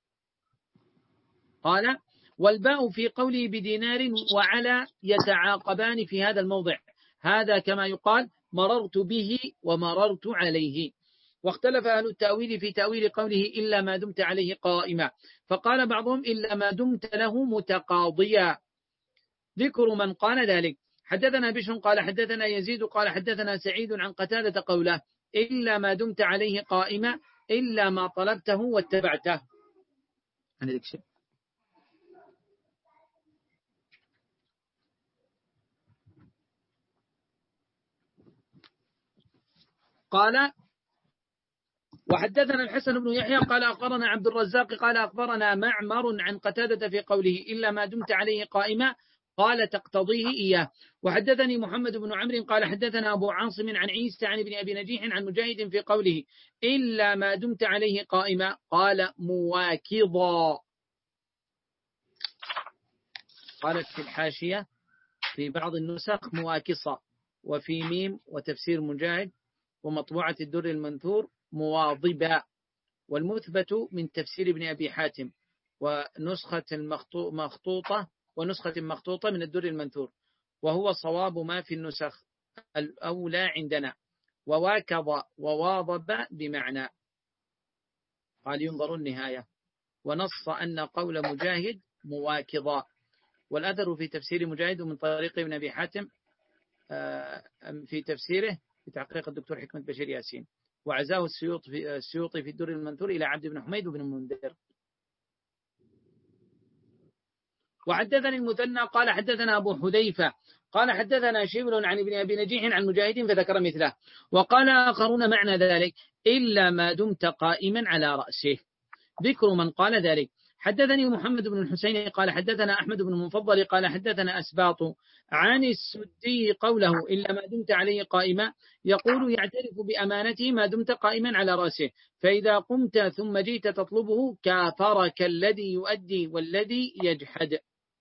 Speaker 1: قال والباء في قوله بدينار وعلى يتعاقبان في هذا الموضع، هذا كما يقال مررت به ومررت عليه. واختلف أهل التأويل في تأويل قوله إلا ما دمت عليه قائما، فقال بعضهم إلا ما دمت له متقاضيا. ذكر من قال ذلك حدثنا بشر قال حدثنا يزيد قال حدثنا سعيد عن قتادة قوله إلا ما دمت عليه قائما إلا ما طلبته واتبعته. قال وحدثنا الحسن بن يحيى قال أخبرنا عبد الرزاق قال أخبرنا معمر عن قتادة في قوله إلا ما دمت عليه قائما قال تقتضيه إياه. وحدثني محمد بن عمرو قال حدثنا أبو عاصم عن عيسى عن ابن أبي نجيح عن مجاهد في قوله إلا ما دمت عليه قائما قال مواكضا. قالت في الحاشية في بعض النسخ مواكصة، وفي ميم وتفسير مجاهد ومطبوعة الدر المنثور مواظبا، والمثبت من تفسير ابن أبي حاتم ونسخة مخطوطة ونسخة مخطوطة من الدر المنثور، وهو صواب ما في النسخ الأولى عندنا. وواكظ وواظب بمعنى، قال ينظر النهاية، ونص أن قول مجاهد مواكظا. والأثر في تفسير مجاهد من طريق ابن أبي حاتم في تفسيره في تحقيق الدكتور حكمة بشير ياسين، وعزاه السيوطي في الدر المنثور إلى عبد بن حميد وابن المنذر. وحدثني المثنى قال حدثنا أبو حذيفة قال حدثنا شبل عن ابن أبي نجيح عن مجاهد فذكر مثله. وقال آخرون معنى ذلك إلا ما دمت قائما على رأسه، ذكر من قال ذلك. حدثني محمد بن الحسين قال حدثنا أحمد بن المفضل قال حدثنا أسباط عن السدي قوله إلا ما دمت عليه قائما، يقول يعترف بأمانته ما دمت قائما على رأسه، فإذا قمت ثم جئت تطلبه كافرك الذي يؤدي والذي يجحد.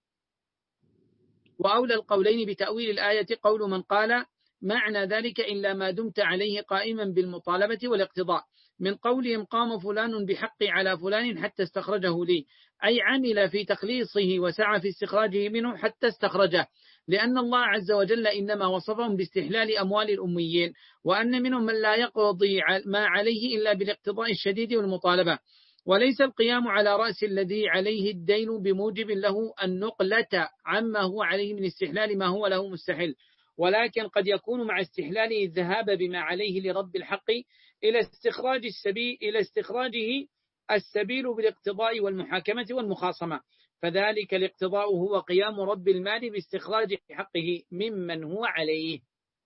Speaker 1: وأولى القولين بتأويل الآية قول من قال معنى ذلك إلا ما دمت عليه قائما بالمطالبة والاقتضاء، من قولهم قام فلان بحقي على فلان حتى استخرجه لي، أي عمل في تخليصه وسعى في استخراجه منه حتى استخرجه، لأن الله عز وجل إنما وصفهم باستحلال أموال الأميين، وأن منهم من لا يقضي ما عليه إلا بالاقتضاء الشديد والمطالبة، وليس القيام على رأس الذي عليه الدين بموجب له النقلة عما هو عليه من استحلال ما هو له مستحل، ولكن قد يكون مع استحلاله الذهاب بما عليه لرب الحق إلى استخراج السبيل إلى استخراجه السبيل بالاقتضاء والمحاكمة والمخاصمة، فذلك الاقتضاء هو قيام رب المال باستخراج حقه ممن هو عليه.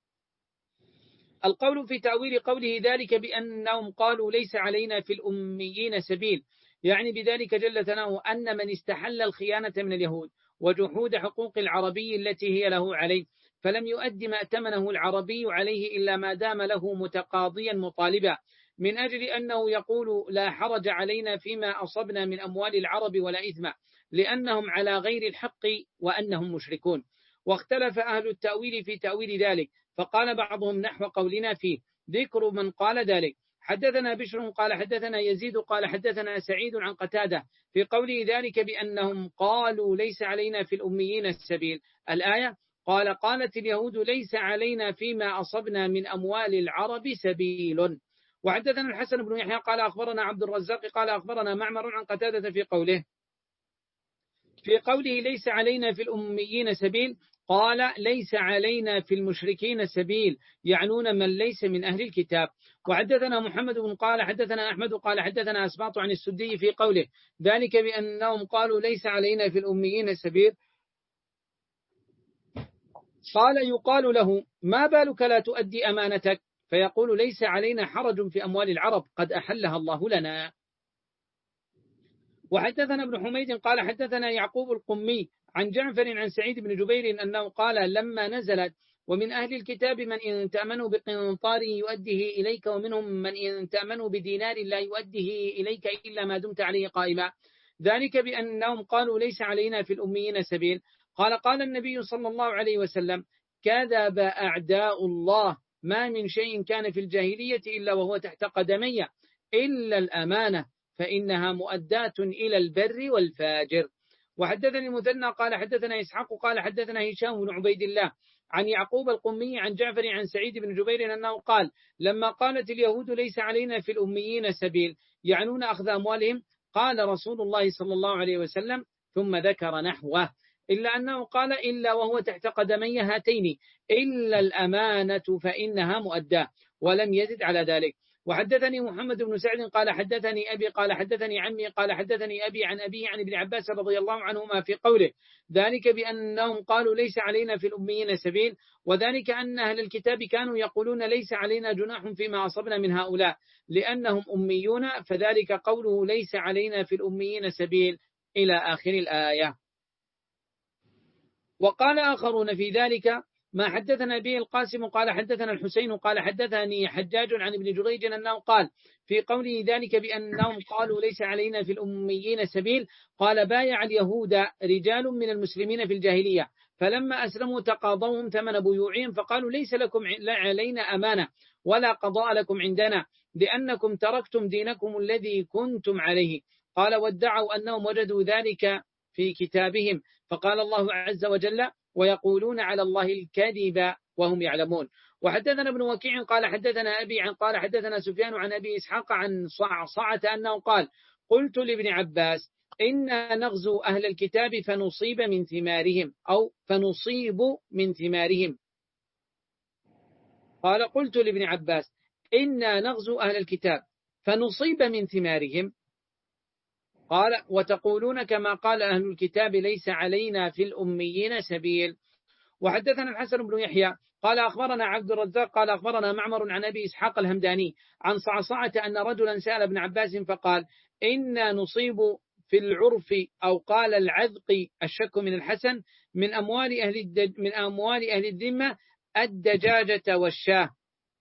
Speaker 1: القول في تأويل قوله ذلك بأنهم قالوا ليس علينا في الأميين سبيل، يعني بذلك جل ثناؤه أن من استحل الخيانة من اليهود وجحود حقوق العربي التي هي له عليه، فلم يؤد ما ائتمنه العربي عليه إلا ما دام له متقاضيا مطالبا، من أجل أنه يقول لا حرج علينا فيما أصبنا من أموال العرب ولا إثم، لأنهم على غير الحق وأنهم مشركون. واختلف أهل التأويل في تأويل ذلك، فقال بعضهم نحو قولنا فيه، ذكر من قال ذلك. حدثنا بشر قال حدثنا يزيد قال حدثنا سعيد عن قتادة في قوله ذلك بأنهم قالوا ليس علينا في الأميين السبيل الآية، قال قالت اليهود ليس علينا فيما أصبنا من أموال العرب سبيل. وحدثنا الحسن بن يحيى قال أخبرنا عبد الرزاق قال أخبرنا معمر عن قتادة في قوله في قوله ليس علينا في الأميين سبيل، قال ليس علينا في المشركين سبيل، يعنون من ليس من أهل الكتاب. وحدثنا محمد بن قال حدثنا أحمد قال حدثنا أسباط عن السدي في قوله ذلك بأنهم قالوا ليس علينا في الأميين سبيل، قال يقال له ما بالك لا تؤدي أمانتك، فيقول ليس علينا حرج في أموال العرب قد أحلها الله لنا. وحدثنا ابن حميد قال حدثنا يعقوب القمي عن جعفر عن سعيد بن جبير أنه قال لما نزلت ومن أهل الكتاب من إن تأمنوا بقنطار يؤديه إليك ومنهم من إن تأمنوا بدينار لا يؤديه إليك إلا ما دمت عليه قائما، ذلك بأنهم قالوا ليس علينا في الأميين سبيل، قال قال النبي صلى الله عليه وسلم كذب أعداء الله ما من شيء كان في الجاهلية إلا وهو تحت قدمي إلا الأمانة فإنها مؤداة إلى البر والفاجر. وحدثني المثنى قال حدثنا إسحاق قال حدثنا هشام بن عبيد الله عن يعقوب القمي عن جعفر عن سعيد بن جبير أنه قال لما قالت اليهود ليس علينا في الأميين سبيل يعنون أخذ أموالهم، قال رسول الله صلى الله عليه وسلم ثم ذكر نحوه إلا أنه قال إلا وهو تحت قدمي هاتين إلا الأمانة فإنها مؤداة، ولم يزد على ذلك. وحدثني محمد بن سعد قال حدثني أبي قال حدثني عمي قال حدثني أبي عن أبي عن ابن عباس رضي الله عنهما في قوله ذلك بأنهم قالوا ليس علينا في الأميين سبيل، وذلك أن أهل الكتاب كانوا يقولون ليس علينا جناح فيما أصبنا من هؤلاء لأنهم أميون، فذلك قوله ليس علينا في الأميين سبيل إلى آخر الآية. وقال آخرون في ذلك ما حدثنا به القاسم قال حدثنا الحسين قال حدثني حجاج عن ابن جريج أنه قال في قوله ذلك بأنهم قالوا ليس علينا في الأميين سبيل، قال بايع اليهود رجال من المسلمين في الجاهلية فلما أسلموا تقاضوهم ثمن بيوعهم فقالوا ليس لكم علينا أمانة ولا قضاء لكم عندنا لأنكم تركتم دينكم الذي كنتم عليه، قال وادعوا أنهم وجدوا ذلك في كتابهم، فقال الله عز وجل ويقولون على الله الكذب وهم يعلمون. وحدثنا ابن وكيع قال حدثنا أبي عن قال حدثنا سفيان عن أبي إسحاق عن صعصعة أنه قال قلت لابن عباس إنا نغزو أهل الكتاب فنصيب من ثمارهم أو فنصيب من ثمارهم. قال قلت لابن عباس إنا نغزو أهل الكتاب فنصيب من ثمارهم. قال وتقولون كما قال أهل الكتاب ليس علينا في الأميين سبيل. وحدثنا الحسن بن يحيى قال أخبرنا عبد الرزاق قال أخبرنا معمر عن أبي إسحاق الهمداني عن صعصعة أن رجلا سأل ابن عباس فقال إنا نصيب في العرف أو قال العذق الشك من الحسن من أموال أهل الدج من أموال أهل الذمة الدجاجة والشاه.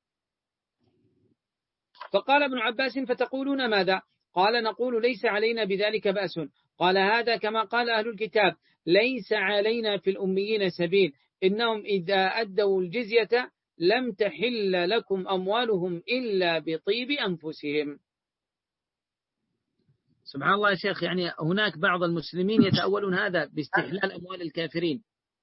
Speaker 1: فقال ابن عباس فتقولون ماذا؟ قال نقول ليس علينا بذلك بأس. قال هذا كما قال أهل الكتاب ليس علينا في الأميين سبيل إنهم إذا أدوا الجزية لم تحل لكم أموالهم إلا بطيب أنفسهم. سبحان الله يا شيخ، يعني هناك بعض المسلمين يتأولون هذا باستحلال أموال الكافرين.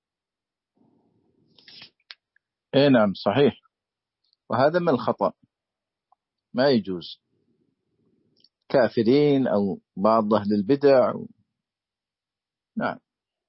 Speaker 2: اي نعم صحيح، وهذا من الخطأ، ما يجوز. كافرين أو بعض أهل البدع. نعم.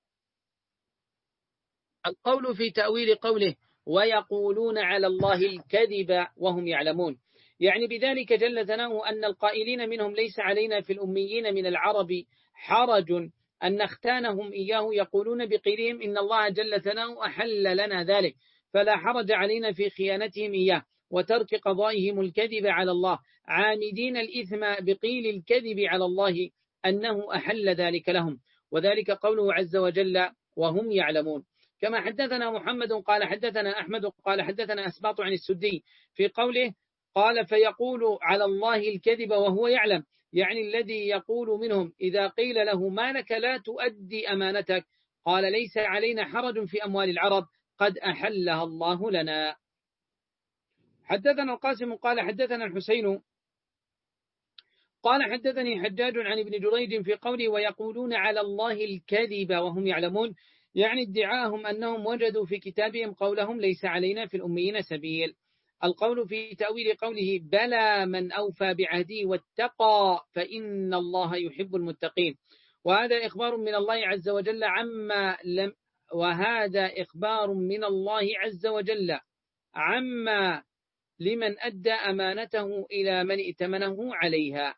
Speaker 1: القول في تأويل قوله ويقولون على الله الكذب وهم يعلمون، يعني بذلك جل ثناؤه أن القائلين منهم ليس علينا في الأميين من العرب حرج أن نختانهم إياه يقولون بقيلهم إن الله جل ثناؤه أحل لنا ذلك، فلا حرج علينا في خيانتهم إياه وترك قضائهم الكذب على الله، عامدين الإثم بقيل الكذب على الله أنه أحل ذلك لهم، وذلك قوله عز وجل وهم يعلمون. كما حدثنا محمد قال حدثنا أحمد قال حدثنا أسباط عن السدي في قوله قال فيقول على الله الكذب وهو يعلم، يعني الذي يقول منهم إذا قيل له ما لك لا تؤدي أمانتك قال ليس علينا حرج في أموال العرب قد أحلها الله لنا. حدثنا القاسم قال حدثنا الحسين قال حدثني حجاج عن ابن جريج في قوله ويقولون على الله الكذب وهم يعلمون، يعني ادعاهم أنهم وجدوا في كتابهم قولهم ليس علينا في الأميين سبيل. القول في تأويل قوله بلى من أوفى بعهده واتقى فإن الله يحب المتقين، وهذا إخبار من الله عز وجل عما لم وهذا إخبار من الله عز وجل عما لمن أدى أمانته إلى من ائتمنه عليها.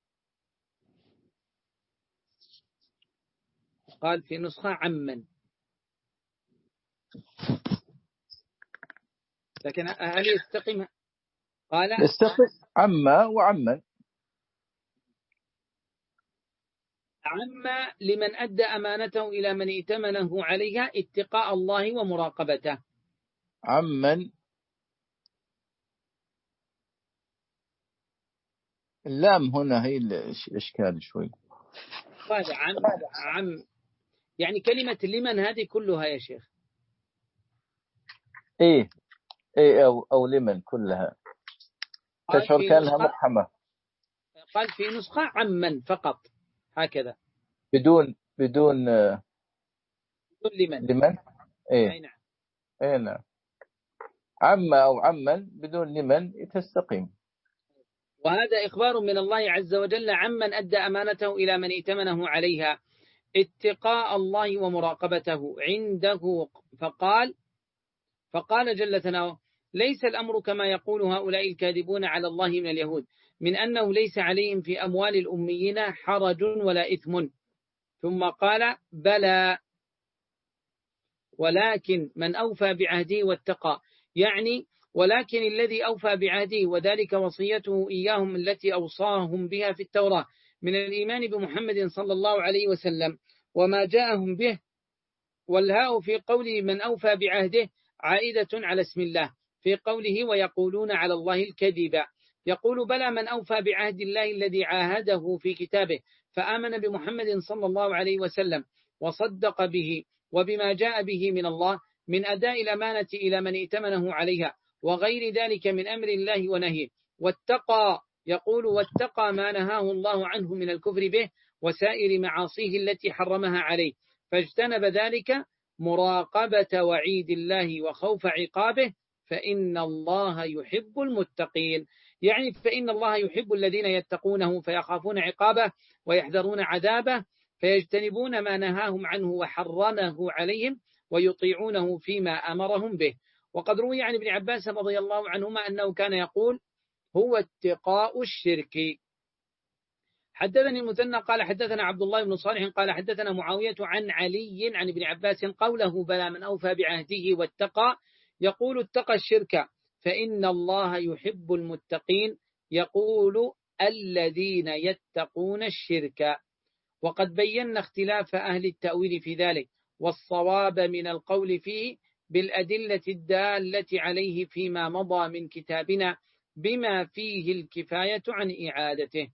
Speaker 1: قال في نسخة عمن، لكن هل يستقيم؟ قال
Speaker 2: يستقيم عما وعمن.
Speaker 1: عما لمن أدى أمانته إلى من ائتمنه عليها اتقاء الله ومراقبته.
Speaker 2: عمن اللام هنا هي الإشكال شوي.
Speaker 1: قال عم عم يعني كلمة لمن هذه كلها يا شيخ.
Speaker 2: إيه إيه أو أو لمن كلها تشعر كأنها مفحمة.
Speaker 1: قال في نسخة عمن فقط هكذا
Speaker 2: بدون بدون
Speaker 1: بدون لمن
Speaker 2: لمن إيه
Speaker 1: أي نعم
Speaker 2: إيه نعم عما أو عمن بدون لمن تستقيم.
Speaker 1: وهذا إخبار من الله عز وجل عمن أدى أمانته إلى من ائتمنه عليها اتقاء الله ومراقبته عنده. فقال فقال جل ثناؤه ليس الأمر كما يقول هؤلاء الكاذبون على الله من اليهود من أنه ليس عليهم في أموال الأميين حرج ولا إثم. ثم قال بلى ولكن من أوفى بعهده واتقى، يعني ولكن الذي أوفى بعهده وذلك وصيته إياهم التي أوصاهم بها في التوراة من الإيمان بمحمد صلى الله عليه وسلم وما جاءهم به. والهاء في قوله من أوفى بعهده عائدة على اسم الله في قوله ويقولون على الله الكذب، يقول بلى من أوفى بعهد الله الذي عاهده في كتابه فآمن بمحمد صلى الله عليه وسلم وصدق به وبما جاء به من الله من أداء الأمانة إلى من ائتمنه عليها وغير ذلك من أمر الله ونهيه، واتقى يقول واتقى ما نهاه الله عنه من الكفر به وسائر معاصيه التي حرمها عليه، فاجتنب ذلك مراقبة وعيد الله وخوف عقابه، فإن الله يحب المتقين. يعني فإن الله يحب الذين يتقونه فيخافون عقابه ويحذرون عذابه، فيجتنبون ما نهاهم عنه وحرمه عليهم ويطيعونه فيما أمرهم به. وقد روي عن ابن عباس رضي الله عنهما أنه كان يقول هو اتقاء الشرك. حدثني المثنى قال حدثنا عبد الله بن صالح قال حدثنا معاوية عن علي عن ابن عباس قوله بلى من أوفى بعهده واتقى، يقول اتقى الشرك فإن الله يحب المتقين، يقول الذين يتقون الشرك. وقد بينا اختلاف أهل التأويل في ذلك، والصواب من القول فيه بالأدلة الدالة عليه فيما مضى من كتابنا بما فيه الكفاية عن إعادته.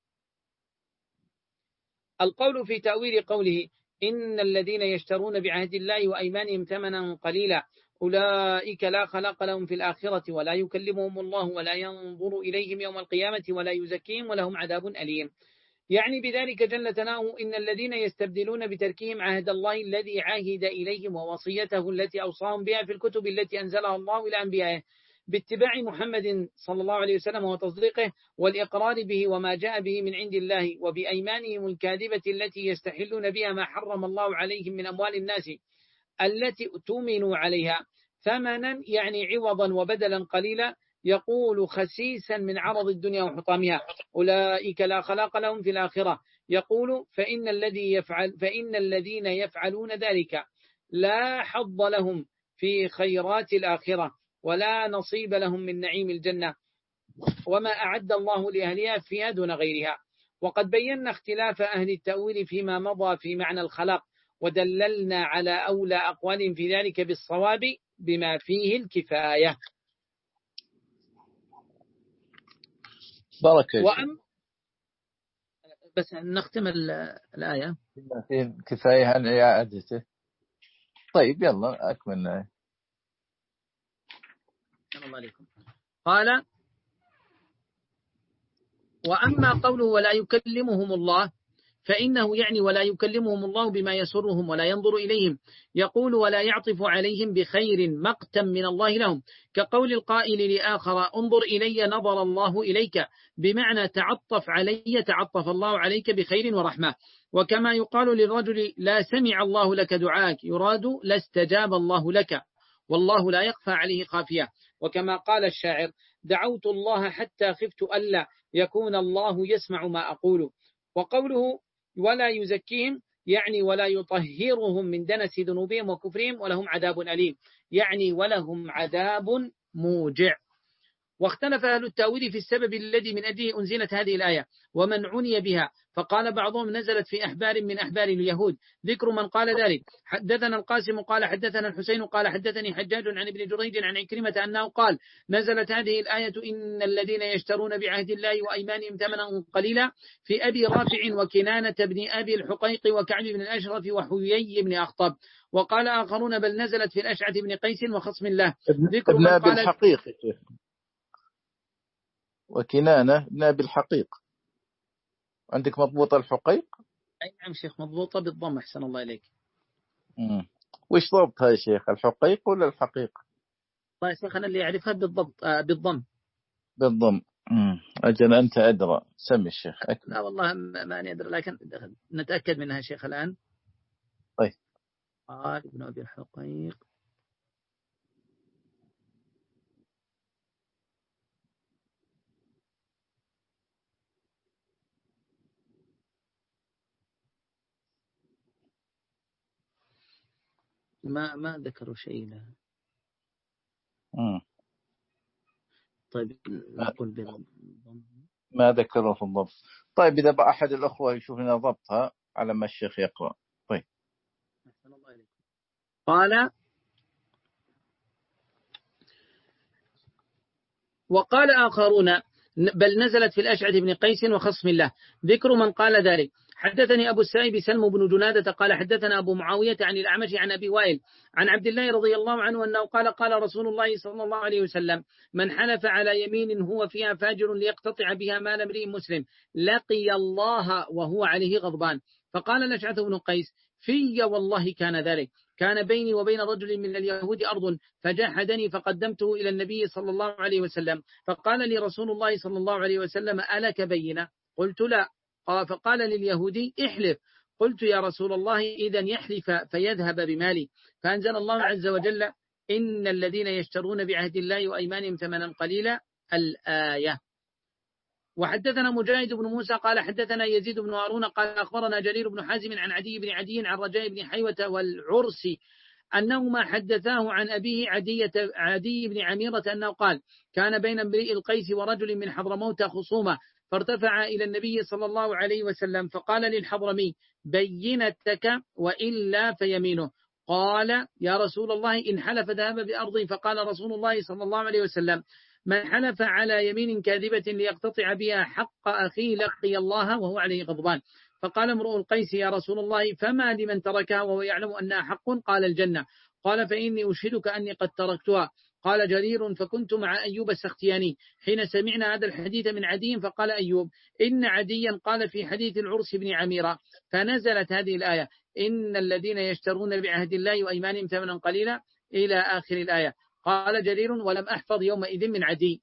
Speaker 1: القول في تأويل قوله إن الذين يشترون بعهد الله وأيمانهم ثمنا قليلا أولئك لا خلاق لهم في الآخرة ولا يكلمهم الله ولا ينظر إليهم يوم القيامة ولا يزكيهم ولهم عذاب أليم. يعني بذلك جل ثناؤه إن الذين يستبدلون بتركهم عهد الله الذي عاهد إليهم ووصيته التي أوصاهم بها في الكتب التي أنزلها الله إلى أنبيائه باتباع محمد صلى الله عليه وسلم وتصديقه والإقرار به وما جاء به من عند الله، وبأيمانهم الكاذبة التي يستحلون بها ما حرم الله عليهم من أموال الناس التي اؤتمنوا عليها ثمنا يعني عوضا وبدلا قليلا، يقول خسيسا من عرض الدنيا وحطامها أولئك لا خلاق لهم في الآخرة، يقول فإن الذي يفعل فإن الذين يفعلون ذلك لا حظ لهم في خيرات الآخرة ولا نصيب لهم من نعيم الجنة وما أعد الله لأهلها فيها دون غيرها. وقد بينا اختلاف أهل التأويل فيما مضى في معنى الخلق، ودللنا على أولى أقوال في ذلك بالصواب بما فيه الكفاية.
Speaker 2: بارك الله.
Speaker 1: وأم بس نختم الآية
Speaker 2: فيه كفاية عن إعادته. طيب يلا أكمل.
Speaker 1: السلام عليكم. قال وأما قوله ولا يكلمهم الله فإنه يعني ولا يكلمهم الله بما يسرهم ولا ينظر إليهم، يقول ولا يعطف عليهم بخير مقتا من الله لهم، كقول القائل لآخر انظر إلي نظر الله إليك، بمعنى تعطف علي تعطف الله عليك بخير ورحمة. وكما يقال للرجل لا سمع الله لك دعاك، يراد لا استجاب الله لك، والله لا يخفى عليه خافية. وكما قال الشاعر دعوت الله حتى خفت ألا يكون الله يسمع ما أقول. وقوله ولا يزكيهم يعني ولا يطهرهم من دنس ذنوبهم وكفرهم ولهم عذاب أليم، يعني ولهم عذاب موجع. واختلف أهل التأويل في السبب الذي من أجله أنزلت هذه الآية ومن عني بها، فقال بعضهم نزلت في أحبار من أحبار اليهود، ذكر من قال ذلك. حدثنا القاسم قال حدثنا الحسين قال حدثني حجاج عن ابن جريج عن عكرمة أنه قال نزلت هذه الآية إن الذين يشترون بعهد الله وأيمانهم ثمنا قليلا في أبي رافع وكنانة بن أبي الحقيق وكعب بن الأشرف وحيي بن أخطب. وقال آخرون بل نزلت في الأشعث بن قيس وخصم الله، ذكر
Speaker 2: ابن
Speaker 1: من
Speaker 2: أبي
Speaker 1: قال
Speaker 2: الحقيق وكنانة ابن أبي الحقيق. عندك مضبوط الحقيق؟
Speaker 1: أي نعم شيخ مضبوطة بالضم أحسن الله إليك.
Speaker 2: مم. وش ضبطها يا شيخ، الحقيق ولا الحقيق؟
Speaker 1: الله يا شيخ أنا اللي أعرفها بالضبط آه بالضم.
Speaker 2: بالضم. مم. أجل أنت أدرى، سمي الشيخ أكمل.
Speaker 1: لا والله ما أنا أدري لكن نتأكد منها شيخ الآن.
Speaker 2: طيب
Speaker 1: قال ابن أبي الحقيق ما ما ذكروا شيء له.
Speaker 2: مم.
Speaker 1: طيب نقول بالضم.
Speaker 2: ما ذكروا في الضبط. طيب إذا بقى أحد الأخوة يشوف لنا ضبطها على ما الشيخ يقرأ. طيب
Speaker 1: قال وقال آخرون بل نزلت في الأشعث بن قيس وخصم الله، ذكر من قال ذلك. حدثني أبو السائب سلم بن جنادة قال حدثنا أبو معاوية عن الأعمش عن أبي وائل عن عبد الله رضي الله عنه أنه قال قال رسول الله صلى الله عليه وسلم من حلف على يمين هو فيها فاجر ليقتطع بها مال امرئ مسلم لقي الله وهو عليه غضبان. فقال الأشعث بن قيس في والله كان ذلك، كان بيني وبين رجل من اليهود أرض فجاحدني فقدمته إلى النبي صلى الله عليه وسلم، فقال لي رسول الله صلى الله عليه وسلم ألك بينة؟ قلت لا. فقال لليهودي احلف. قلت يا رسول الله إذن يحلف فيذهب بمالي. فأنزل الله عز وجل إن الذين يشترون بعهد الله وأيمانهم ثمنا قليلا الآية. وحدثنا مجاهد بن موسى قال حدثنا يزيد بن هارون قال أخبرنا جرير بن حازم عن عدي بن عدي عن رجاء بن حيوة والعرسي أنهما حدثاه عن أبيه عدي, عدي بن عميرة أنه قال كان بين امرئ القيس ورجل من حضرموت خصومة فارتفع إلى النبي صلى الله عليه وسلم فقال للحضرمي بينتك وإلا فيمينه. قال يا رسول الله إن حلف ذهب بأرضي. فقال رسول الله صلى الله عليه وسلم من حلف على يمين كاذبة ليقتطع بها حق أخيه لقي الله وهو عليه غضبان. فقال امرؤ القيس يا رسول الله فما لمن تركها وهو يعلم أنها حق؟ قال الجنة. قال فإني أشهدك أني قد تركتها. قال جرير فكنت مع أيوب السختياني حين سمعنا هذا الحديث من عدي فقال أيوب إن عديا قال في حديث العرس بن عميرة فنزلت هذه الآية إن الذين يشترون بعهد الله وأيمانهم ثمنا قليلا إلى آخر الآية. قال جرير ولم أحفظ يومئذ من عدي.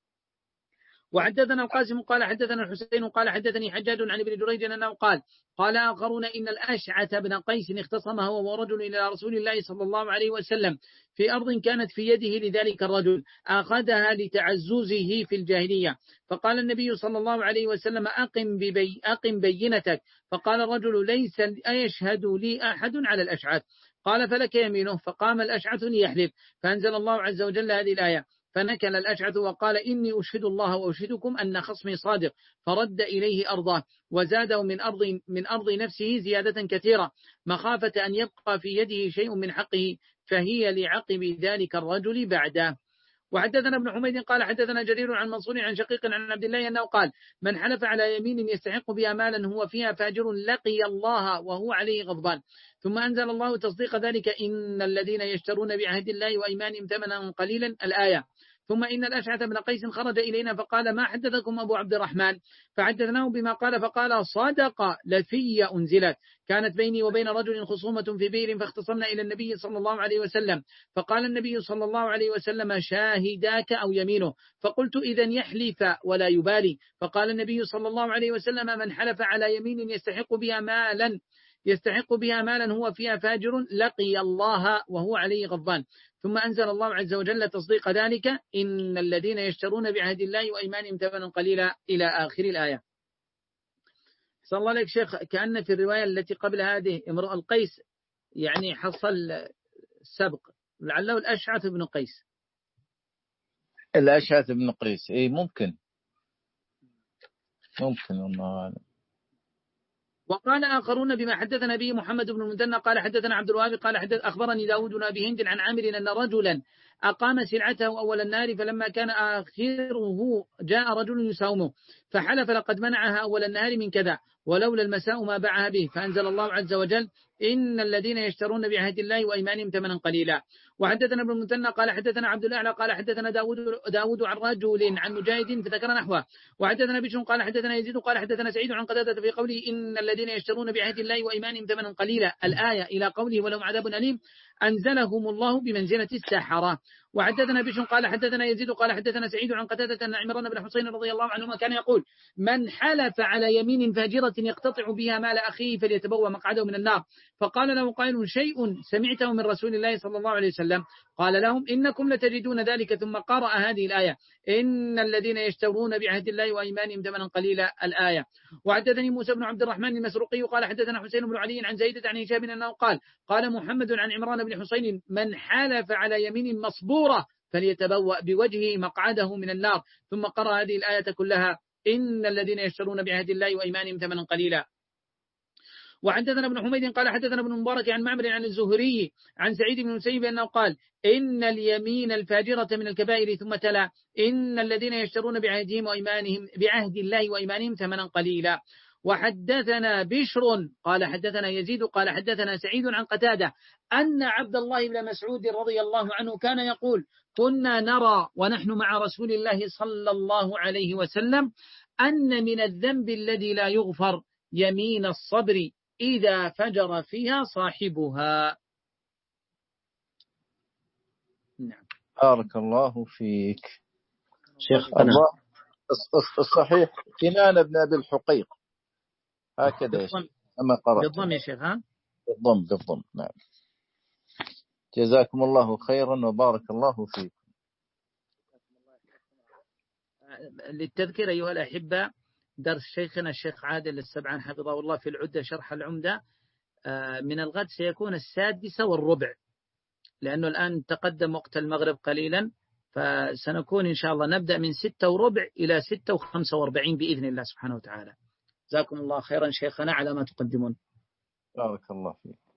Speaker 1: وحدثنا القاسم قال حدثنا الحسين قال حدثني حجاج عن ابن جريج أنه قال قال آخرون إن الأشعث بن قيس اختصم هو ورجل إلى رسول الله صلى الله عليه وسلم في أرض كانت في يده لذلك الرجل أخذها لتعززه في الجاهلية. فقال النبي صلى الله عليه وسلم أقم, ببي أقم بينتك. فقال الرجل ليس أيشهد لي أحد على الأشعث. قال فلك يمينه. فقام الأشعث ليحلف فأنزل الله عز وجل هذه الآية فنكل الأشعث وقال إني أشهد الله وأشهدكم أن خصمي صادق. فرد إليه أرضه وزاده من أرض, من أرض نفسه زيادة كثيرة مخافة أن يبقى في يده شيء من حقه فهي لعقب ذلك الرجل بعده. وحدثنا ابن حميد قال حدثنا جرير عن منصور عن شقيق عن عبد الله أنه قال من حلف على يمين يستحق بها مالا هو فيها فاجر لقي الله وهو عليه غضبان. ثم أنزل الله تصديق ذلك إن الذين يشترون بعهد الله وأيمانهم ثمنا قليلا الآية. ثم إن الأشعث بن قيس خرج إلينا فقال ما حدثكم أبو عبد الرحمن؟ فحدثناه بما قال فقال صدق لفي أنزلت كانت بيني وبين رجل خصومة في بئر فاختصمنا إلى النبي صلى الله عليه وسلم فقال النبي صلى الله عليه وسلم شاهداك أو يمينه. فقلت إذن يحلف ولا يبالي. فقال النبي صلى الله عليه وسلم من حلف على يمين يستحق بها مالا يستحق بها مالا هو فيها فاجر لقي الله وهو عليه غضبان. ثم أنزل الله عز وجل تصديق ذلك إن الذين يشترون بعهد الله وأيمانهم ثمنا قليلا إلى آخر الآية. صلى الله عليك شيخ كأن في الرواية التي قبل هذه امرؤ القيس يعني حصل سبق لعله الأشعث بن قيس.
Speaker 2: الأشعث بن قيس إيه ممكن ممكن الله أعلم.
Speaker 1: وقال آخرون بما حدثنا به محمد بن المثنى قال حدثنا عبد الوهاب قال حدث أخبرني داود بن أبي هند عن عامر أن رجلا أقام سلعته أول النهار فلما كان آخره جاء رجل يساومه فحلف لقد منعها أول النهار من كذا ولولا المساء ما باعها به. فأنزل الله عز وجل إن الذين يشترون بعهد الله وأيمانهم ثمنا قليلا. وحدثنا ابن المثنى قال حدثنا عبد الأعلى قال حدثنا داود, داود عن رجل عن مجاهد فذكر نحوه. وحدثنا بشر قال حدثنا يزيد قال حدثنا سعيد عن قتادة في قوله إن الذين يشترون بعهد الله وأيمانهم ثمنا قليلا الآية إلى قوله ولهم عذاب أليم أنزلهم الله بمنزلة الساحرة. وحدثنا بشر قال حدثنا يزيد قال حدثنا سعيد عن قتادة أن عمران بن حسين رضي الله عنهما كان يقول من حلف على يمين فاجرة يقتطع بها مال أخيه فليتبوأ مقعده من النار. فقال له قائل شيء سمعته من رسول الله صلى الله عليه وسلم؟ قال لهم إنكم لتجدون ذلك ثم قرأ هذه الآية إن الذين يشترون بعهد الله وأيمانهم ثمنا قليلا الآية. وحدثني موسى بن عبد الرحمن المسروقي قال حدثنا حسين بن علي عن زيدة عن هشام أنه قال قال محمد عن عمران بن حسين من حلف على يمين مصبورة فليتبوأ بوجهه مقعده من النار. ثم قرأ هذه الآية كلها إن الذين يشترون بعهد الله وأيمانهم ثمنا قليلا. وحدثنا ابن حميد قال حدثنا ابن مبارك عن معمر عن الزهري عن سعيد بن المسيب أنه قال إن اليمين الفاجرة من الكبائر ثم تلا إن الذين يشترون بعهدهم وإيمانهم بعهد الله وإيمانهم ثمنا قليلا. وحدثنا بشر قال حدثنا يزيد قال حدثنا سعيد عن قتادة أن عبد الله بن مسعود رضي الله عنه كان يقول كنا نرى ونحن مع رسول الله صلى الله عليه وسلم أن من الذنب الذي لا يغفر يمين الصبر إذا فجر فيها صاحبها.
Speaker 2: نعم. بارك الله فيك
Speaker 3: شيخ.
Speaker 2: الله الصحيح كنان بن أبي الحقيق هكذا يا شيخ أما قرأت
Speaker 1: بالضم يا شيخ. ها
Speaker 2: بالضم بالضم. نعم. جزاكم الله خيرا وبارك الله فيكم.
Speaker 1: للتذكير أيها الأحبة درس شيخنا الشيخ عادل السبعان حفظه الله في العدة شرح العمدة من الغد سيكون السادسة والربع، لأنه الآن تقدم وقت المغرب قليلا، فسنكون إن شاء الله نبدأ من ستة وربع إلى ستة وخمسة واربعين بإذن الله سبحانه وتعالى. جزاكم الله خيرا شيخنا على ما تقدمون.
Speaker 2: بارك الله فيك.